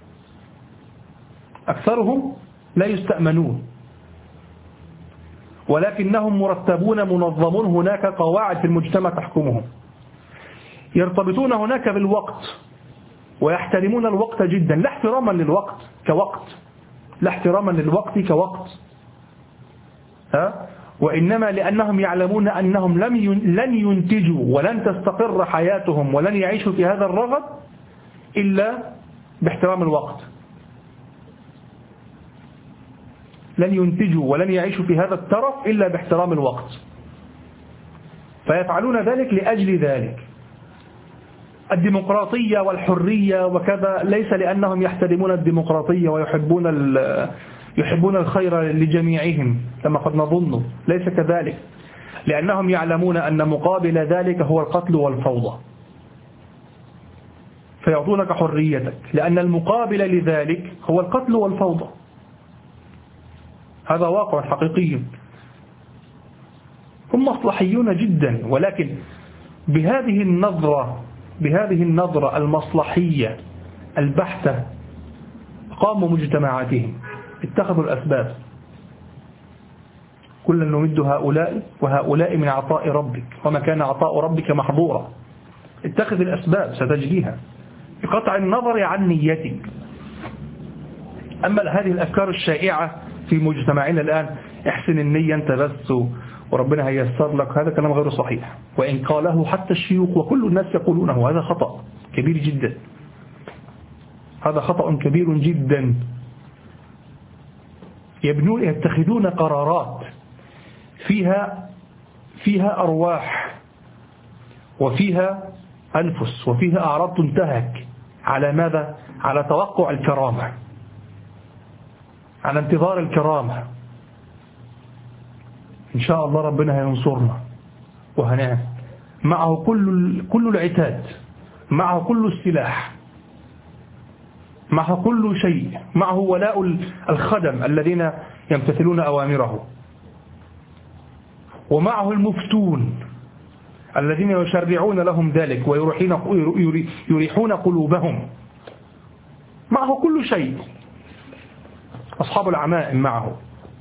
أكثرهم لا يستأمنون، ولكنهم مرتبون منظمون. هناك قواعد في المجتمع تحكمهم، يرتبطون هناك بالوقت ويحترمون الوقت جدا، لا احتراما للوقت كوقت، لا احتراما للوقت كوقت، وإنما لأنهم يعلمون أنهم لن ينتجوا ولن تستقر حياتهم ولن يعيشوا في هذا الرغد إلا باحترام الوقت. لن ينتجوا ولن يعيشوا في هذا الترف إلا باحترام الوقت، فيفعلون ذلك لأجل ذلك. الديمقراطية والحرية وكذا ليس لأنهم يحترمون الديمقراطية ويحبون الخير لجميعهم كما قد نظن، ليس كذلك، لأنهم يعلمون أن مقابل ذلك هو القتل والفوضى، فيعطونك حريتك لأن المقابل لذلك هو القتل والفوضى. هذا واقع حقيقي. هم مصلحيون جدا، ولكن بهذه النظرة المصلحية البحتة قاموا مجتمعاتهم، اتخذوا الأسباب. كلا نمد هؤلاء وهؤلاء من عطاء ربك وما كان عطاء ربك محظورا. اتخذ الأسباب ستجديها بقطع النظر عن نيتك. أما هذه الأفكار الشائعة في مجتمعنا الآن: احسن النية أنت بس وربنا هيسر لك، هذا كلام غير صحيح، وإن قاله حتى الشيوخ وكل الناس يقولونه، هذا خطأ كبير جدا، هذا خطأ كبير جدا. يتخذون قرارات فيها أرواح وفيها أنفس وفيها أعراض تنتهك على ماذا؟ على توقع الكرامة، على انتظار الكرامة. إن شاء الله ربنا هينصرنا وهنعم. معه كل العتاد، معه كل السلاح، معه كل شيء، معه ولاء الخدم الذين يمتثلون أوامره، ومعه المفتون الذين يشرعون لهم ذلك ويريحون قلوبهم. معه كل شيء. أصحاب العمائم معه،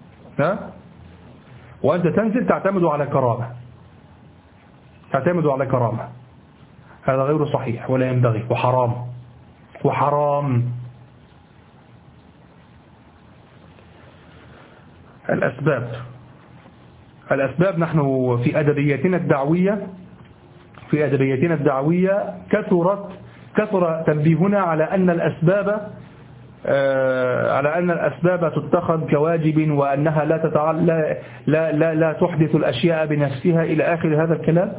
وأنت تنزل تعتمد على كرامة، تعتمد على كرامة. هذا غير صحيح ولا ينبغي، وحرام وحرام. الأسباب نحن في أدبيتنا الدعوية كثر تنبيهنا على أن الأسباب تتخذ كواجب، وأنها لا تحدث الأشياء بنفسها إلى آخر هذا الكلام.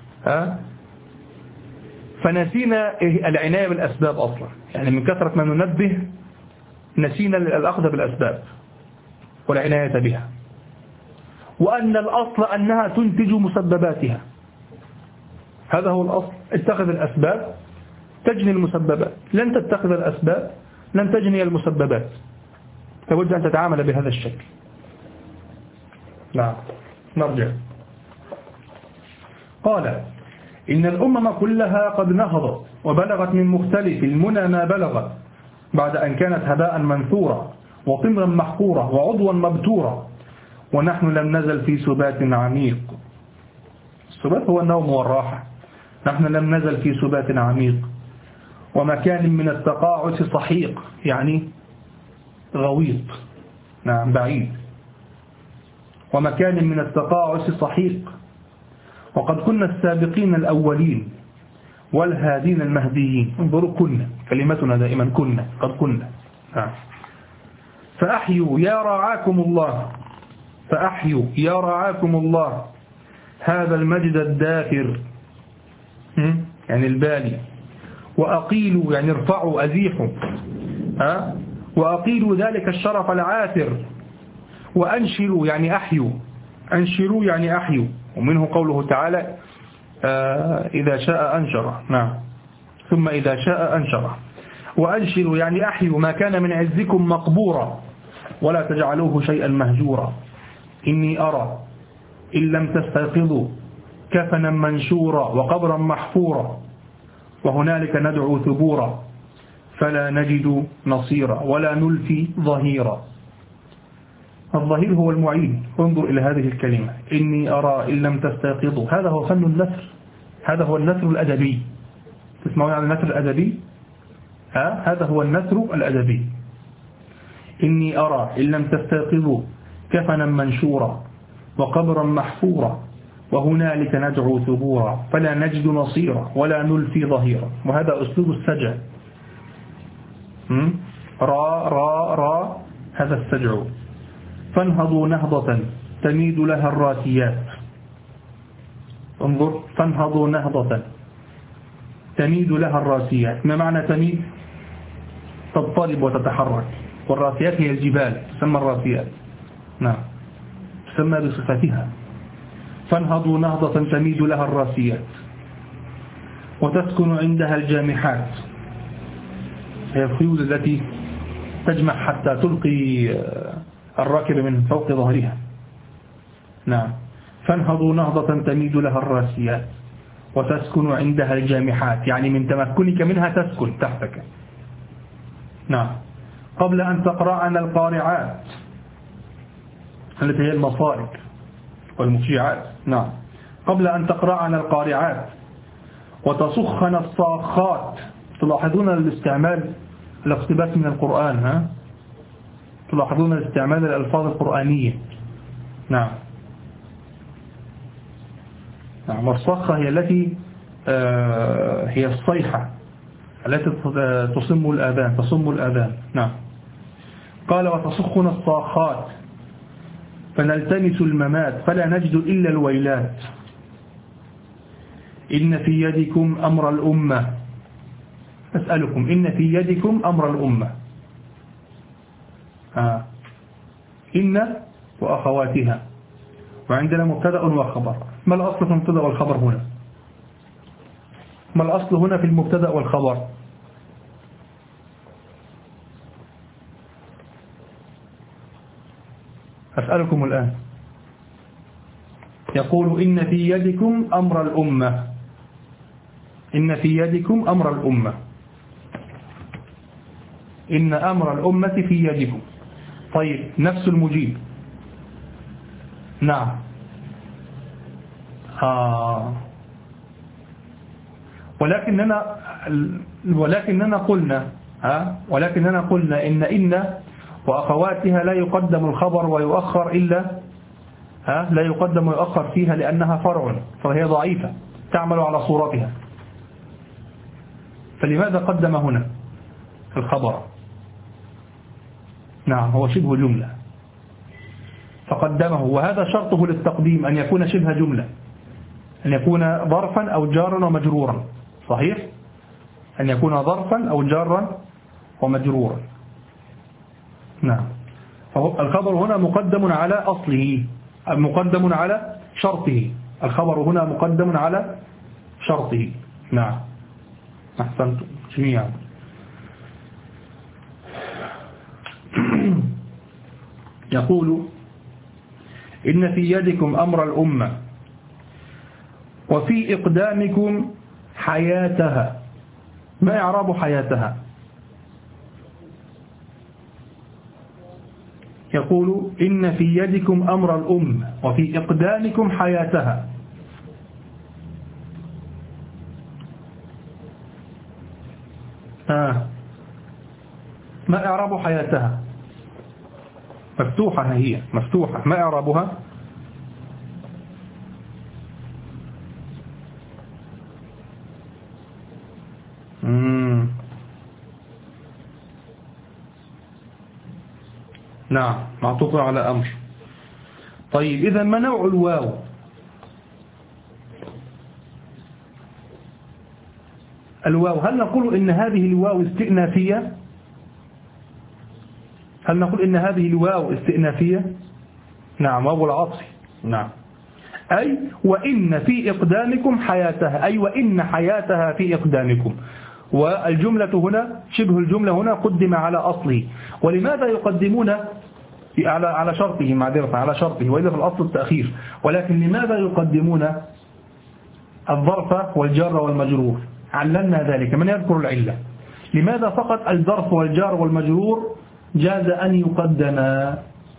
فنسينا العناية بالأسباب أصلا، يعني من كثرة ما ننبه نسينا الأخذ بالأسباب والعناية بها، وأن الأصل أنها تنتج مسبباتها. هذا هو الأصل. اتخذ الأسباب تجني المسببات، لن تتخذ الأسباب لن تجني المسببات. لابد أن تتعامل بهذا الشكل. نعم، نرجع. قال: إن الأمم كلها قد نهضت وبلغت من مختلف المنى ما بلغت، بعد أن كانت هباء منثورا وطمرا محقورا وعضوا مبتورا، ونحن لم نزل في سبات عميق. السبات هو النوم والراحة. نحن لم نزل في سبات عميق، ومكان من التقاعس صحيق، يعني غويط، نعم بعيد. ومكان من التقاعس صحيق، وقد كنا السابقين الأولين والهادين المهديين. انظروا كنا، كلمتنا دائما كنا، قد كنا. فأحيوا يا رعاكم الله، فأحيوا يا رعاكم الله هذا المجد الدافر، يعني البالي، وأقيلوا يعني ارفعوا أزيحوا، وأقيلوا ذلك الشرف العاثر، وأنشروا يعني أحيوا، أنشروا يعني أحيوا، ومنه قوله تعالى إذا شاء أنشره. نعم، ثم إذا شاء أنشره. وأنشروا يعني أحيوا ما كان من عزكم مقبورا ولا تجعلوه شيئا مهجورا. إني أرى إن لم تستيقظوا كفنا منشورا وقبرا محفورا وهنالك ندعو ثبورا فلا نجد نصيرا ولا نلفي ظهيرا. الظهير هو المعين. انظر إلى هذه الكلمة، إني أرى إن لم تستيقظوا. هذا هو فن النثر، هذا هو النثر الأدبي. تسمعون عن النثر الأدبي؟ هذا هو النثر الأدبي. إني أرى إن لم تستيقظوا كفنا منشورا وقبرا محفورا وهنالك ندعو ثبورا فلا نجد نصيرا ولا نلفي ظهيرا. وهذا أسلوب السجع. را را را، هذا السجع. فانهضوا نهضة تميد لها الراسيات. انظر، فانهضوا نهضة تميد لها الراسيات. ما معنى تميد؟ تضطرب وتتحرك. والراسيات هي الجبال، تسمى الراسيات. نعم، تسمى بصفتها. فانهضوا نهضة تميد لها الراسيات وتسكن عندها الجامحات، هي الخيول التي تجمع حتى تلقي الراكب من فوق ظهرها. نعم، فانهضوا نهضة تميد لها الراسيات وتسكن عندها الجامحات، يعني من تمكنك منها تسكن تحتك. نعم، قبل أن تقرعنا القارعات التي هي المصائب والمفجعات. نعم، قبل أن تقرعنا القارعات وتصخنا الصاخات. تلاحظون الاستعمال، الاقتباس من القرآن، تلاحظون الاستعمال الألفاظ القرآنية. نعم، نعم. والصخة هي التي هي الصيحة التي تصم الآذان. نعم، قال وتصخنا الصاخات فنلتمس الممات فلا نجد إلا الويلات. إن في يدكم أمر الأمة. أسألكم، إن في يدكم أمر الأمة. إن وأخواتها، وعندنا مبتدأ وخبر. ما الأصل في المبتدأ والخبر هنا؟ ما الأصل هنا في المبتدأ والخبر؟ أسألكم الآن. يقول إن في يدكم أمر الأمة، إن في يدكم أمر الأمة، إن أمر الأمة في يدكم. طيب، نفس المجيب. نعم. ولكننا قلنا إن وأخواتها لا يقدم الخبر ويؤخر إلا لا يقدم ويؤخر فيها لأنها فرع، فهي ضعيفة تعمل على صورتها. فلماذا قدم هنا الخبر؟ نعم، هو شبه جملة فقدمه، وهذا شرطه للتقديم أن يكون شبه جملة، أن يكون ظرفا أو جارا ومجرورا. صحيح، أن يكون ظرفا أو جارا ومجرورا. نعم، الخبر هنا مقدم على أصله، مقدم على شرطه. الخبر هنا مقدم على شرطه. نعم، أحسنتم جميعا. يقول إن في يدكم أمر الأمة وفي إقدامكم حياتها. ما إعراب حياتها؟ يقول إن في يدكم أمر الأمة وفي إقدامكم حياتها. ما إعراب حياتها؟ مفتوحة، هي مفتوحة. ما إعرابها؟ نعم، معطوف على أمر. طيب إذا ما نوع الواو؟ الواو هل نقول إن هذه الواو استئنافية؟ هل نقول إن هذه الواو استئنافية؟ نعم، واو العطف. نعم، أي وإن في إقدامكم حياتها، أي وإن حياتها في إقدامكم. والجملة هنا شبه الجملة هنا قدم على أصله. ولماذا يقدمون على شرطه، معذرة على شرطه، وإذا في الأصل التأخير، ولكن لماذا يقدمون الظرف والجار والمجرور؟ علمنا ذلك، من يذكر العلة؟ لماذا فقط الظرف والجار والمجرور جاز أن يقدما؟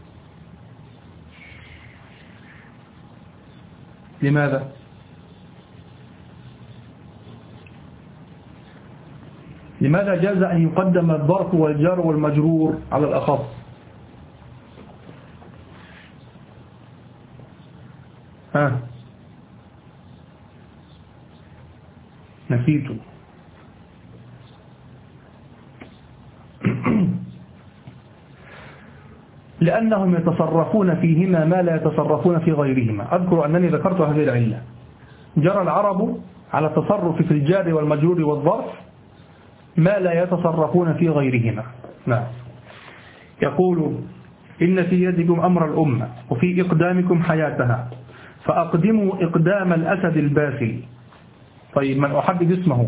لماذا؟ لماذا جاز أن يقدم الظرف والجار والمجرور على الأخص؟ نسيت. لأنهم يتصرفون فيهما ما لا يتصرفون في غيرهما. أذكر أنني ذكرت هذه العلة. جرى العرب على التصرف في الجار والمجرور والظرف ما لا يتصرفون في غيرهما. نعم. يقول إن في يدكم أمر الأمة وفي إقدامكم حياتها فأقدموا إقدام الأسد الباسل. طيب، من أحدد اسمه؟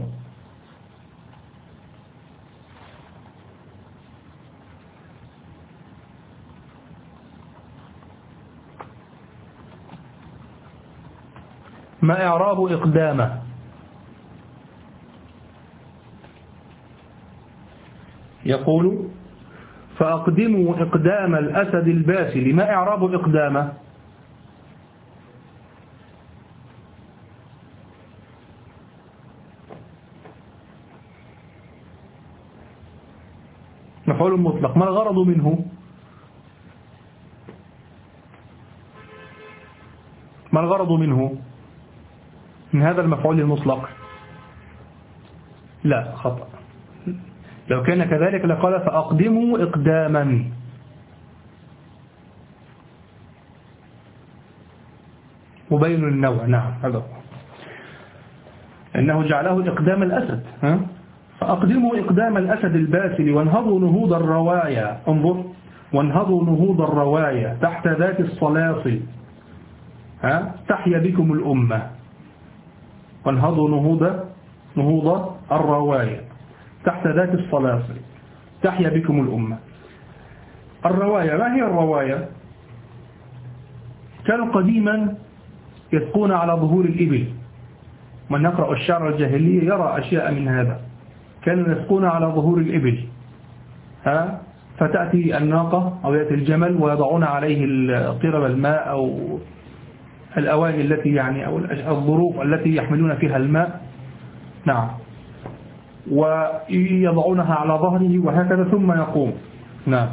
ما إعراب إقدامه؟ يقول فأقدموا إقدام الأسد الباسل. ما إعراب إقدامه؟ مفعول مطلق. ما الغرض منه؟ ما الغرض منه من هذا المفعول المطلق؟ لا، خطأ. لو كان كذلك لقال فأقدموا إقداما. مبين النوع. نعم، هذا هو. إنه جعله إقدام الأسد. فأقدموا إقدام الأسد الباسل وانهضوا نهوض الروايا. انظر، وانهضوا نهوض الروايا تحت ذات الصلاصل. تحيا بكم الأمة. وانهضوا نهوض الروايا تحت ذات الصلاصل تحيا بكم الأمة. الروايا، ما هي الروايا؟ كانوا قديما يسقون على ظهور الإبل. من يقرأ الشعر الجاهلي يرى أشياء من هذا. كانوا يسقون على ظهور الإبل. فتأتي الناقة أو يأتي الجمل ويضعون عليه قرب الماء أو الأواني التي أو الظروف التي يحملون فيها الماء. نعم. ويضعونها على ظهره وهكذا ثم يقوم. نعم.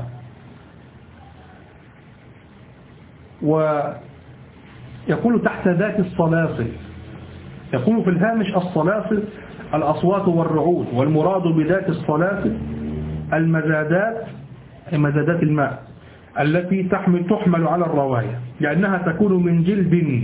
ويقول تحت ذات الصلاصل. يقول في الهامش الصلاصل الأصوات والرعود، والمراد بذات الصلاصل المزادات، مزادات الماء التي تحمل على الرواية، لأنها تكون من جلد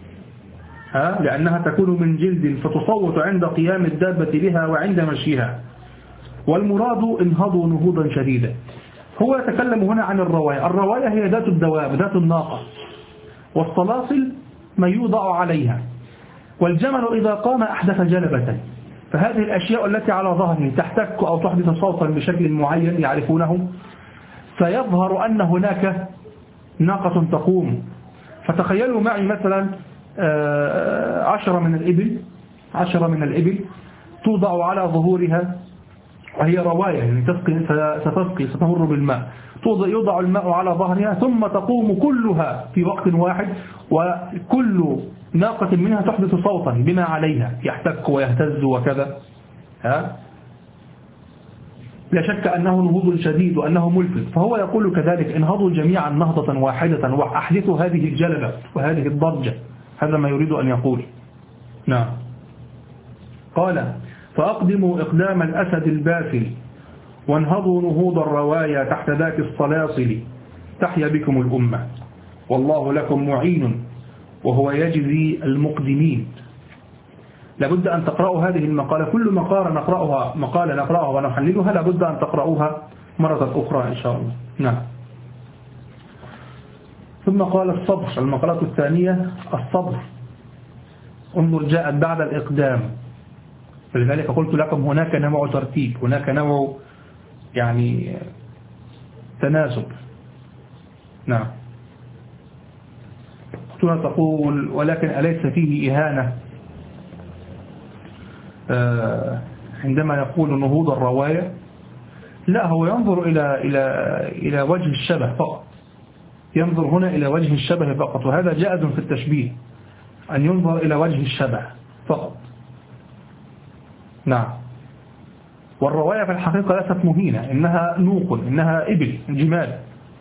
فتصوت عند قيام الدابة بها وعند مشيها. والمراد انهضوا نهوضا شديدا. هو يتكلم هنا عن الرواية. الرواية هي ذات الدواب، ذات الناقة، والصلاصل ما يوضع عليها. والجمل إذا قام أحدث جلبة. فهذه الأشياء التي على ظهره تحتك أو تحدث صوتا بشكل معين يعرفونه، فيظهر أن هناك ناقة تقوم. فتخيلوا معي مثلا 10 من الإبل توضع على ظهورها، وهي رواية يعني ستسقي، ستمر بالماء. يوضع الماء على ظهرها ثم تقوم كلها في وقت واحد، وكل ناقة منها تحدث صوتا بما عليها يحتك ويهتز وكذا. لا شك أنه نهوض شديد وأنه ملفت. فهو يقول كذلك انهضوا جميعا نهضة واحدة وأحدثوا هذه الجلبة وهذه الضجة. هذا ما يريد أن يقول. نعم. قال فأقدموا إقدام الأسد الباسل، وانهضوا نهوض الروايا تحت ذات الصلاصل. تحيا بكم الأمة والله لكم معين، وهو يجزي المقدمين. لابد أن تقرأوا هذه المقالة، كل مقالة نقرأها ونحللها لابد أن تقرأوها مرة أخرى إن شاء الله. نعم. ثم قال الصبر، المقالة الثانية الصبر. انظر جاءت بعد الإقدام، فلذلك قلت لكم هناك نوع ترتيب، هناك نوع يعني تناسب. نعم. أختنا تقول ولكن أليس فيه إهانة عندما يقول نهوض الرواية؟ لا، هو ينظر إلى وجه الشبه فقط، ينظر هنا إلى وجه الشبه فقط، وهذا جائز في التشبيه أن ينظر إلى وجه الشبه فقط. نعم. والرواية في الحقيقة ليست مهينة، إنها نوق، إنها إبل، جمال،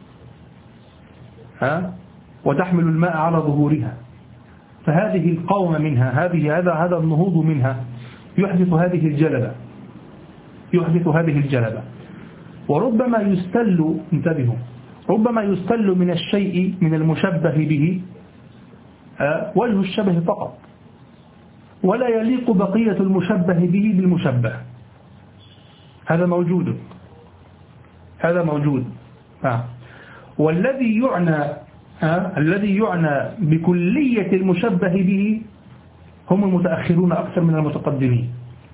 وتحمل الماء على ظهورها، فهذه القوم منها، هذا النهوض منها يحدث هذه الجلبة. وربما يستل، انتبهوا، ربما يستل من الشيء من المشبه به وجه الشبه فقط، ولا يليق بقية المشبه به بالمشبه. هذا موجود. والذي يعنى بكلية المشبه به هم المتأخرون أكثر من المتقدمين.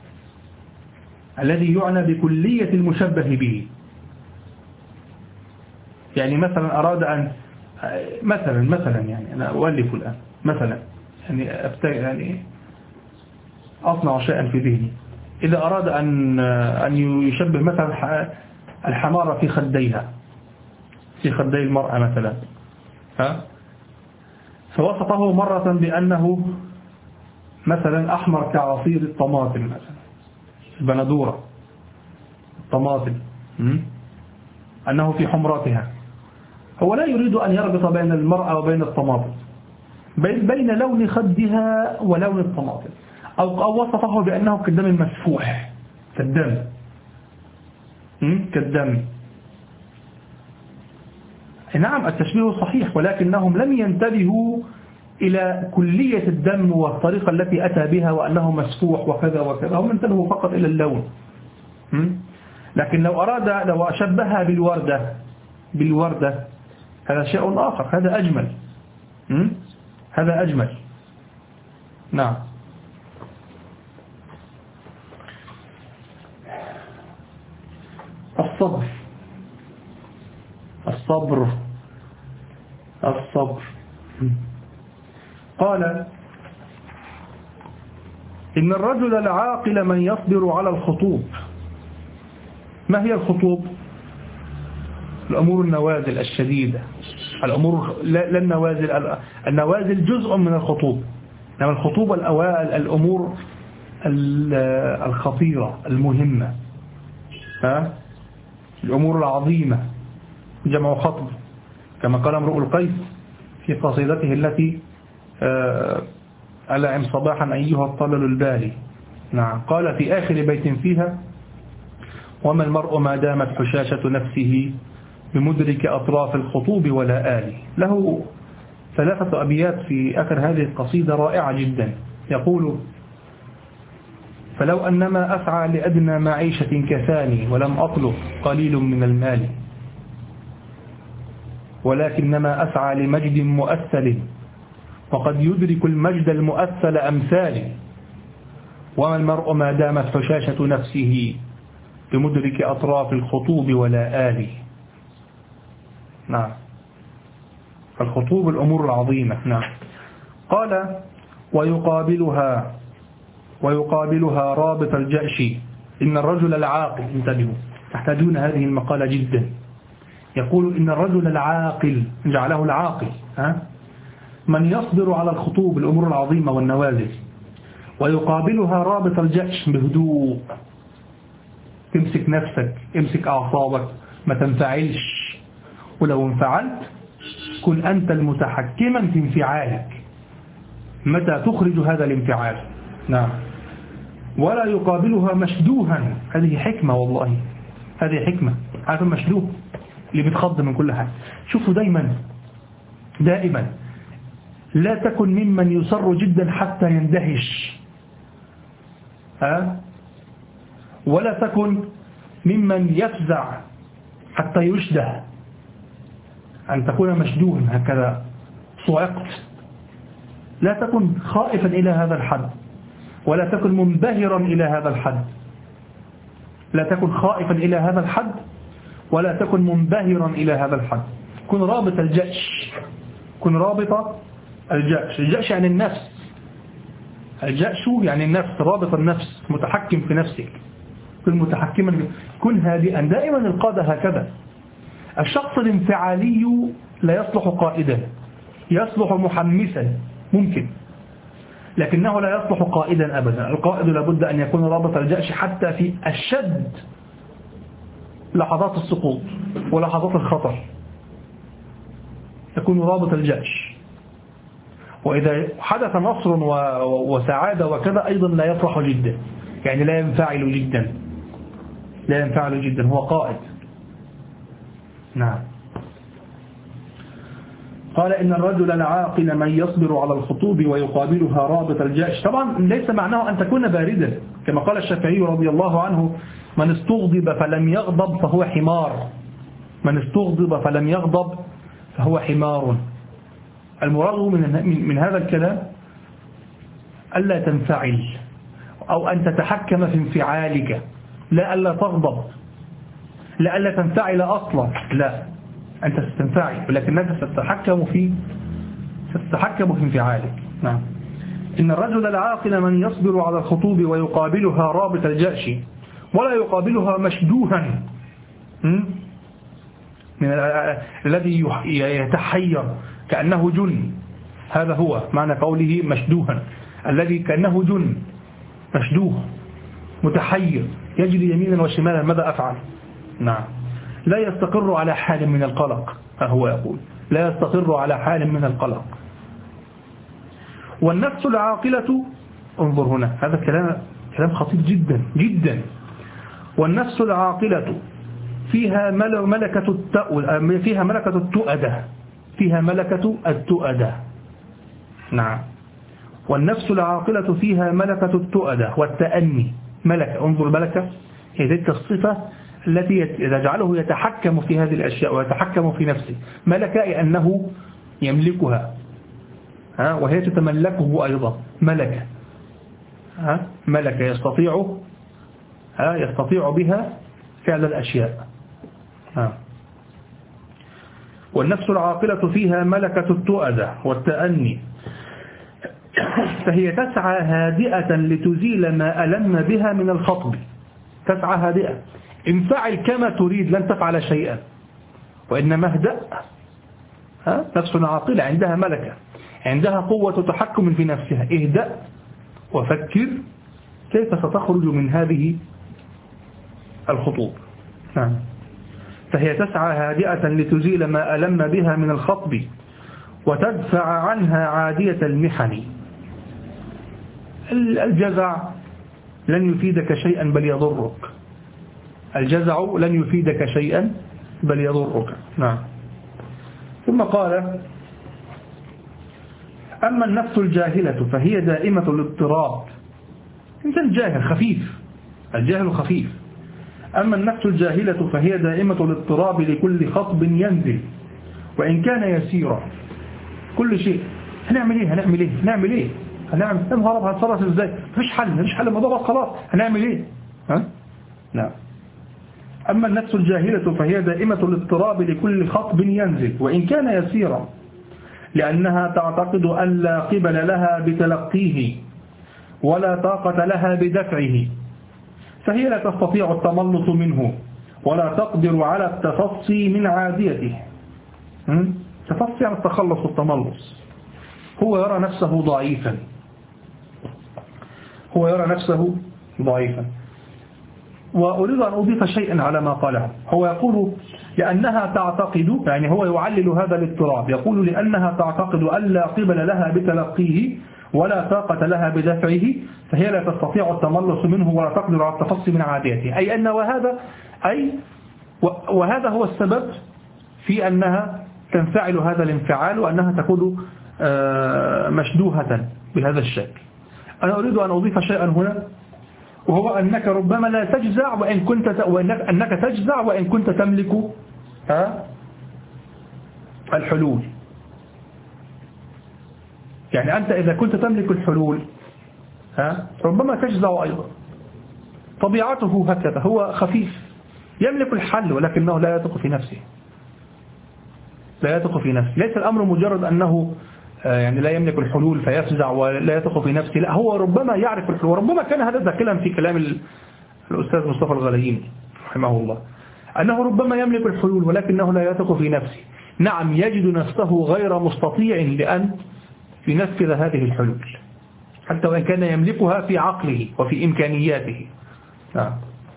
الذي يعنى بكلية المشبه به، يعني مثلا أراد أن مثلا يعني أنا أؤلف الآن مثلا، يعني أصنع شيئا في ذهني. إذا أراد أن يشبه مثلا الحمارة في خدي المرأة مثلا، فوصفه مرة بأنه مثلا أحمر كعصير الطماطم مثلا، البندورة، الطماطم، أنه في حمرتها. هو لا يريد أن يربط بين المرأة وبين الطماطم، بين لون خدها ولون الطماطم، أو وصفه بأنه كالدم مسفوح، كالدم. نعم، التشبيه صحيح، ولكنهم لم ينتبهوا إلى كلية الدم والطريقة التي أتى بها وأنه مسفوح وكذا وكذا، هم انتبهوا فقط إلى اللون. لكن لو أشبهها بالوردة هذا شيء آخر، هذا أجمل. نعم. الصبر. قال إن الرجل العاقل من يصبر على الخطوب. ما هي الخطوب؟ الأمور النوازل الشديدة، الأمور لا النوازل، النوازل جزء من الخطوب، إنما الخطوب الأمور الخطيرة المهمة، الأمور العظيمة، جمع خطب، كما قال امرؤ القيس في قصيدته التي ألعم صباحا أيها الطلل البالي. نعم. قال في آخر بيت فيها: وما المرء ما دامت حشاشة نفسه بمدرك أطراف الخطوب ولا آلي. له 3 أبيات في آخر هذه القصيدة رائعة جدا. يقول: فلو أنما أسعى لأدنى معيشة كثاني ولم أطلب قليل من المال، ولكنما أسعى لمجد مؤثل وقد يدرك المجد المؤثل أمثالي. وما المرء ما دامت حشاشة نفسه بمدرك أطراف الخطوب ولا آلي. نعم. الخطوب الأمور العظيمة. نعم. قال: ويقابلها رابط الجأش إن الرجل العاقل. انتبهوا، تحتاجون هذه المقالة جدا. يقول إن الرجل العاقل، جعله العاقل، من يصبر على الخطوب الأمور العظيمة والنوازل، ويقابلها رابط الجأش بهدوء. تمسك نفسك، امسك أعصابك، ما تنفعلش، ولو انفعلت كن أنت المتحكما في انفعالك متى تخرج هذا الانفعال. نعم. ولا يقابلها مشدوها. هذه حكمة والله، هذه حكمة. عارف المشدوه اللي بيتخض من كل حاجة. شوفوا دائما لا تكن ممن يصر جدا حتى يندهش، ولا تكن ممن يفزع حتى يشده. أن تكون مشدوها هكذا صعقت. لا تكن خائفا إلى هذا الحد، ولا تكن منبهرا إلى هذا الحد. لا تكن خائفا إلى هذا الحد، ولا تكن منبهرا إلى هذا الحد. كن رابط الجأش، كن رابط الجأش. الجأش يعني النفس، الجأش يعني النفس، رابط النفس، متحكم في نفسك. كن متحكما، كن هادئا. دائما القادة هكذا. الشخص الانفعالي لا يصلح قائدا، يصلح محمسا ممكن، لكنه لا يصلح قائدا أبدا. القائد لابد أن يكون رابط الجأش حتى في أشد لحظات السقوط ولحظات الخطر، يكون رابط الجأش. وإذا حدث نصر وسعادة وكذا أيضا لا يفرح جدا، يعني لا ينفعل جدا، لا ينفعل جدا، هو قائد. نعم. قال إن الرجل العاقل من يصبر على الخطوب ويقابلها رابط الجأش. طبعا ليس معناه أن تكون باردا، كما قال الشافعي رضي الله عنه: من استغضب فلم يغضب فهو حمار. من استغضب فلم يغضب فهو حمار. المراد من هذا الكلام ألا تنفعل، أو أن تتحكم في انفعالك، لا ألا تغضب، لا ألا تنفعل أصلا، لا، أنت ستنفعل ولكنك ستتحكم في انفعالك. نعم. إن الرجل العاقل من يصبر على الخطوب ويقابلها رابط الجأش، ولا يقابلها مشدوها، من الذي يتحير كأنه جن. هذا هو معنى قوله مشدوها، الذي كأنه جن مشدوه متحير يجري يمينا وشمالا، ماذا أفعل؟ نعم. لا يستقر على حال من القلق، هو يقول لا يستقر على حال من القلق. والنفس العاقلة، انظر هنا، هذا كلام خطير جدا جدا. والنفس العاقلة فيها ملكة التؤدة، فيها ملكة التؤدة. نعم. والنفس العاقلة فيها ملكة التؤدة والتأني. ملكة، انظر، ملكة هي تلك الصفة التي تجعله يتحكم في هذه الأشياء ويتحكم في نفسه. ملكة أنه يملكها، وهي تتملكه أيضا. ملكة، ملكة يستطيع بها فعل الأشياء. والنفس العاقلة فيها ملكة التؤدة والتأني، فهي تسعى هادئة لتزيل ما ألم بها من الخطب. تسعى هادئة، انفعل كما تريد لن تفعل شيئا، وإنما اهدأ. نفس عاقلة عندها ملكة، عندها قوة تحكم في نفسها. اهدأ وفكر كيف ستخرج من هذه الخطوب. فهي تسعى هادئة لتزيل ما ألم بها من الخطب وتدفع عنها عادية المحن. الجزع لن يفيدك شيئا بل يضرك، الجزع لن يفيدك شيئا بل يضرك. نعم. ثم قال: أما النفس الجاهلة فهي دائمة الاضطراب. إنسان جاهل خفيف، الجاهل خفيف. أما النفس الجاهلة فهي دائمة الاضطراب لكل خطب ينزل وإن كان يسيرا. كل شيء هنعمل ايه انهرب، هنتصرف ازاي، مفيش حل الموضوع خلاص، هنعمل ايه؟ نعم. أما النفس الجاهلة فهي دائمة الاضطراب لكل خطب ينزل وإن كان يسيرا، لأنها تعتقد أن لا قبل لها بتلقيه ولا طاقة لها بدفعه، فهي لا تستطيع التملص منه ولا تقدر على التصصي من عاديته. تصصي عن التخلص والتملص. هو يرى نفسه ضعيفا. وأريد أن أضيف شيئا على ما قاله. هو يقول لأنها تعتقد، يعني هو يعلل هذا الاضطراب، يقول لأنها تعتقد أن لا قبل لها بتلقيه ولا طاقة لها بدفعه فهي لا تستطيع التملص منه ولا تقدر على التخلص من عاديته. أي أن وهذا هو السبب في أنها تنفعل هذا الانفعال وأنها تكون مشدوهة بهذا الشكل. أنا أريد أن أضيف شيئا هنا، وهو أنك ربما لا تجزع أنك تجزع وإن كنت تملك الحلول. يعني أنت إذا كنت تملك الحلول ربما تجزع أيضا. طبيعته هكذا، هو خفيف يملك الحل ولكنه لا يثق في نفسه. لا يثق في نفسه. ليس الأمر مجرد أنه يعني لا يملك الحلول فيفزع ولا يثق في نفسه، لا، هو ربما يعرف الحلول. وربما كان هذا داخلا في كلام الأستاذ مصطفى الغلييني رحمه الله، أنه ربما يملك الحلول ولكنه لا يثق في نفسه. نعم، يجد نفسه غير مستطيع لأن ينفذ هذه الحلول حتى وإن كان يملكها في عقله وفي إمكانياته. نعم.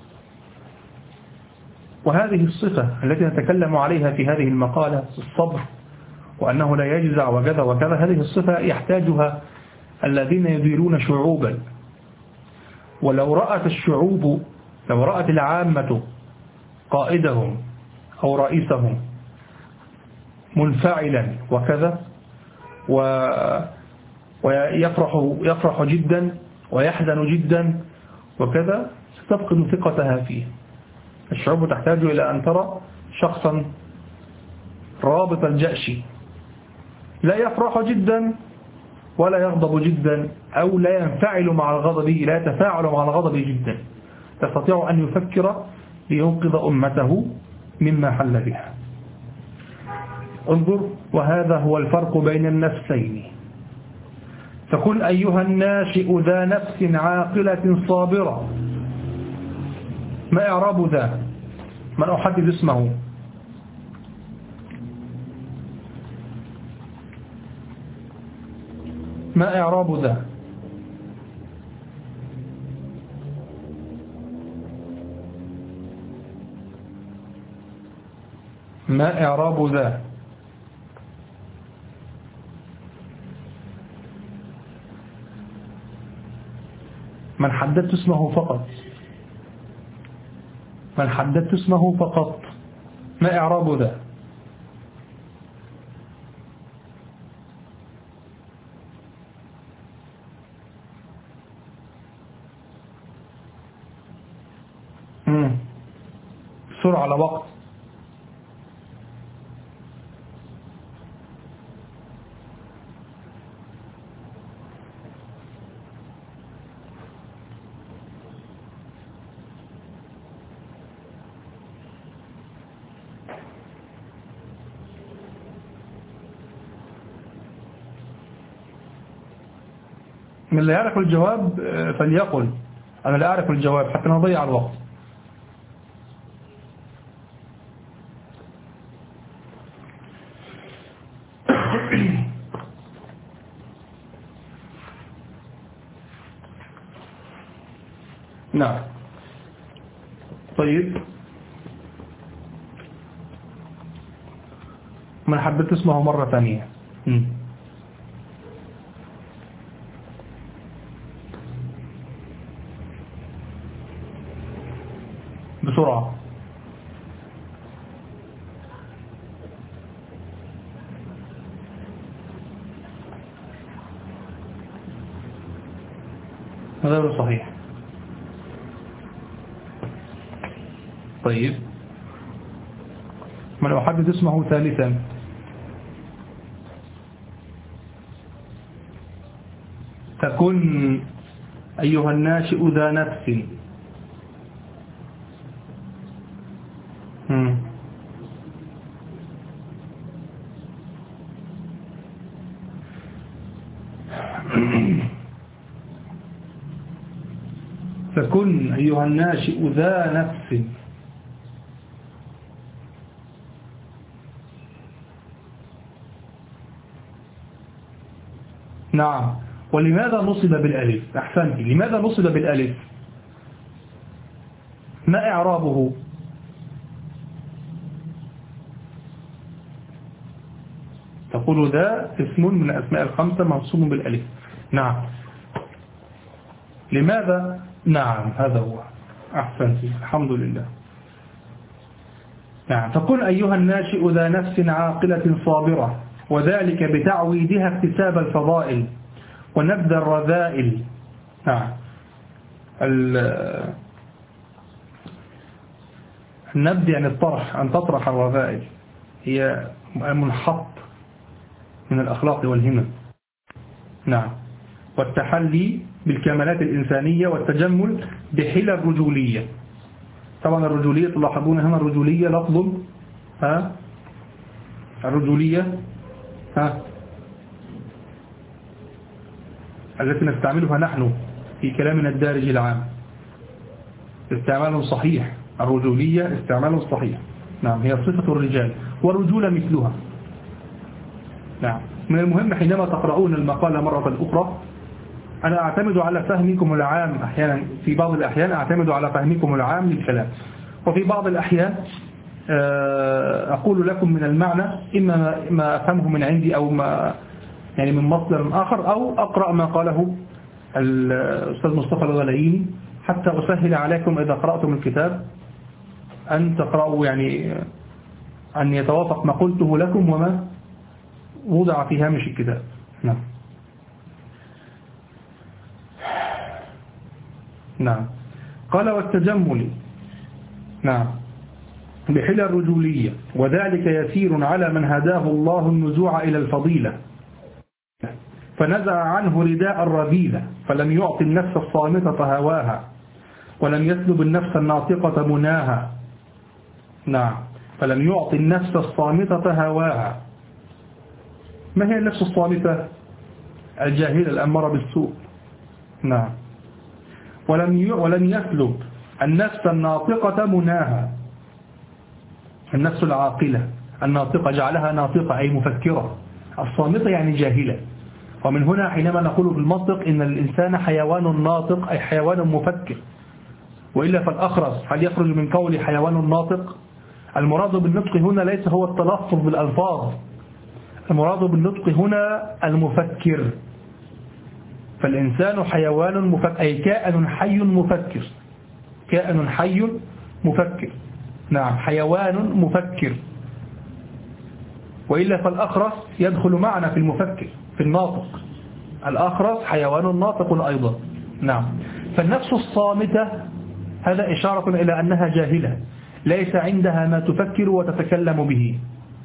وهذه الصفة التي نتكلم عليها في هذه المقالة، الصبر، وأنه لا يجزع وكذا وكذا، هذه الصفة يحتاجها الذين يديرون شعوبا. ولو رأت الشعوب، لو رأت العامة قائدهم أو رئيسهم منفعلا وكذا ويفرح جدا ويحزن جدا وكذا، ستفقد ثقتها فيه. الشعوب تحتاج إلى أن ترى شخصا رابط الجأش، لا يفرح جدا ولا يغضب جدا، أو لا ينفعل مع الغضب، لا يتفاعل مع الغضب جدا، يستطيع أن يفكر لينقذ أمته مما حل بها. انظر، وهذا هو الفرق بين النفسين. فكن أيها الناشئ ذا نفس عاقلة صابرة. ما إعراب ذا؟ من أحدد اسمه؟ ما إعراب ذا؟ ما إعراب ذا؟ من حددت اسمه فقط، من حددت اسمه فقط، ما إعراب ذا؟ بسرعة على وقت. من اللي يعرف الجواب فليقل أنا لا أعرف الجواب حتى نضيع الوقت. نعم. طيب، من حددت اسمه مرة ثانية. بسرعة. غير صحيح. طيب، من أحدد اسمه ثالثا. تكن أيها الناشئ ذا نفس. فكن أيها الناشئ ذا نفس. نعم. ولماذا نصب بالألف؟ أحسنت، لماذا نصب بالألف؟ ما إعرابه؟ تقول ذا اسم من الأسماء الخمسة منصوب بالألف. نعم. لماذا؟ نعم هذا هو. أحسنت، الحمد لله. نعم. فكن أيها الناشئ ذا نفس عاقلة صابرة، وذلك بتعويدها اكتساب الفضائل ونبذ الرذائل. نعم. النبذ يعني الطرح، أن تطرح الرذائل، هي منحط من الأخلاق والهمم. نعم. والتحلي بالكمالات الإنسانية والتجمل بحلى الرجولية. طبعا الرجولية تلاحظون هنا الرجولية لفظ الرجولية التي نستعملها نحن في كلامنا الدارج العام استعمال صحيح. الرجولية استعمال صحيح. نعم. هي صفة الرجال والرجولة مثلها. نعم. من المهم حينما تقرؤون المقالة مرة أخرى أنا أعتمد على فهمكم العام أحيانا، في بعض الأحيان أعتمد على فهمكم العام للكلام، وفي بعض الأحيان أقول لكم من المعنى إما ما أفهمه من عندي أو ما يعني من مصدر آخر، أو أقرأ ما قاله الأستاذ مصطفى الغلاييني حتى أسهل عليكم إذا قرأتم الكتاب أن تقرأوا، يعني أن يتوافق ما قلته لكم وما وضع في هامش الكتاب. نعم. نعم. قال والتجمل. نعم. بحلى الرجولية، وذلك يسير على من هداه الله النزوع إلى الفضيلة فنزع عنه رداء الرذيلة، فلم يعطي النفس الصامتة هواها، ولم يسلب النفس الناطقة مناها. نعم. فلم يعطي النفس الصامتة هواها. ما هي النفس الصامتة؟ الجاهلة الأمارة بالسوء. نعم. ولم يسلب النفس الناطقة مناها. النفس العاقلة الناطقة جعلها ناطقة أي مفكرة. الصامتة يعني جاهلة. ومن هنا حينما نقول بالمنطق إن الإنسان حيوان ناطق أي حيوان مفكر، وإلا فالأخرس هل يخرج من قول حيوان ناطق؟ المراد بالنطق هنا ليس هو التلفظ بالألفاظ، المراد بالنطق هنا المفكر. فالإنسان حيوان مفكر أي كائن حي مفكر. كائن حي مفكر. نعم. حيوان مفكر، وإلا فالأخرس يدخل معنا في المفكر في الناطق. الأخرس حيوان ناطق أيضا. نعم. فالنفس الصامتة هذا إشارة إلى أنها جاهلة، ليس عندها ما تفكر وتتكلم به.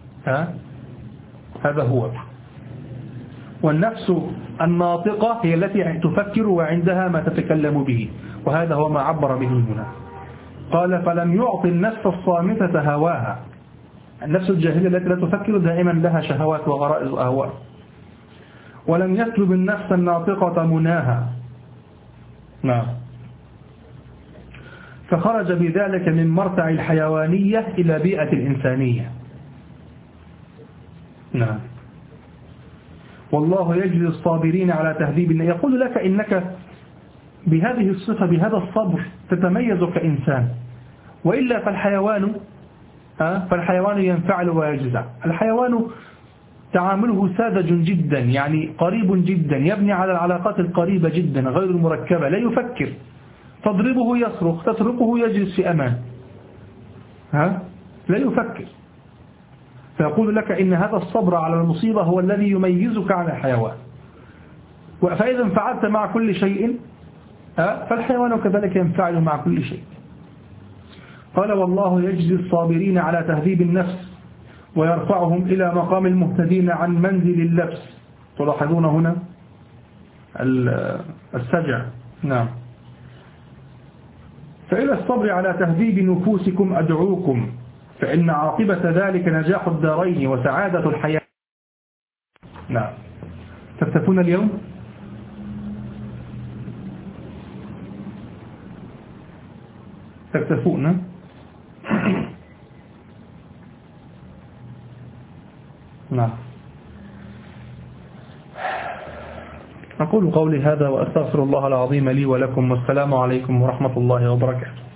هذا هو. والنفس الناطقة هي التي تفكر وعندها ما تتكلم به، وهذا هو ما عبر به هنا. قال فلم يعطي النفس الصامتة هواها. النفس الجاهلة التي لا تفكر دائما لها شهوات وغرائز وأهواء. ولم يسلب النفس الناطقة مناها. نعم. فخرج بذلك من مرتع الحيوانية إلى بيئة الإنسانية. نعم. والله يجزي الصابرين على تهذيب. يقول لك إنك بهذه الصفة بهذا الصبر تتميز كإنسان، وإلا فالحيوان ينفعل ويجزع. الحيوان تعامله ساذج جدا، يعني قريب جدا، يبني على العلاقات القريبة جدا غير المركبة، لا يفكر. تضربه يصرخ، تتركه يجلس في أمان. لا يفكر. فيقول لك إن هذا الصبر على المصيبة هو الذي يميزك عن الحيوان. فإذا فعلت مع كل شيء فالحيوان كذلك ينفعل مع كل شيء. قال والله يجزي الصابرين على تهذيب النفس ويرفعهم إلى مقام المهتدين عن منزل اللبس. تلاحظون هنا السجع. نعم. فإلى الصبر على تهذيب نفوسكم أدعوكم، فإن عاقبة ذلك نجاح الدارين وسعادة الحياة. نعم. تكتفون اليوم؟ تكتفون؟ نعم. أقول قولي هذا وأستغفر الله العظيم لي ولكم، والسلام عليكم ورحمة الله وبركاته.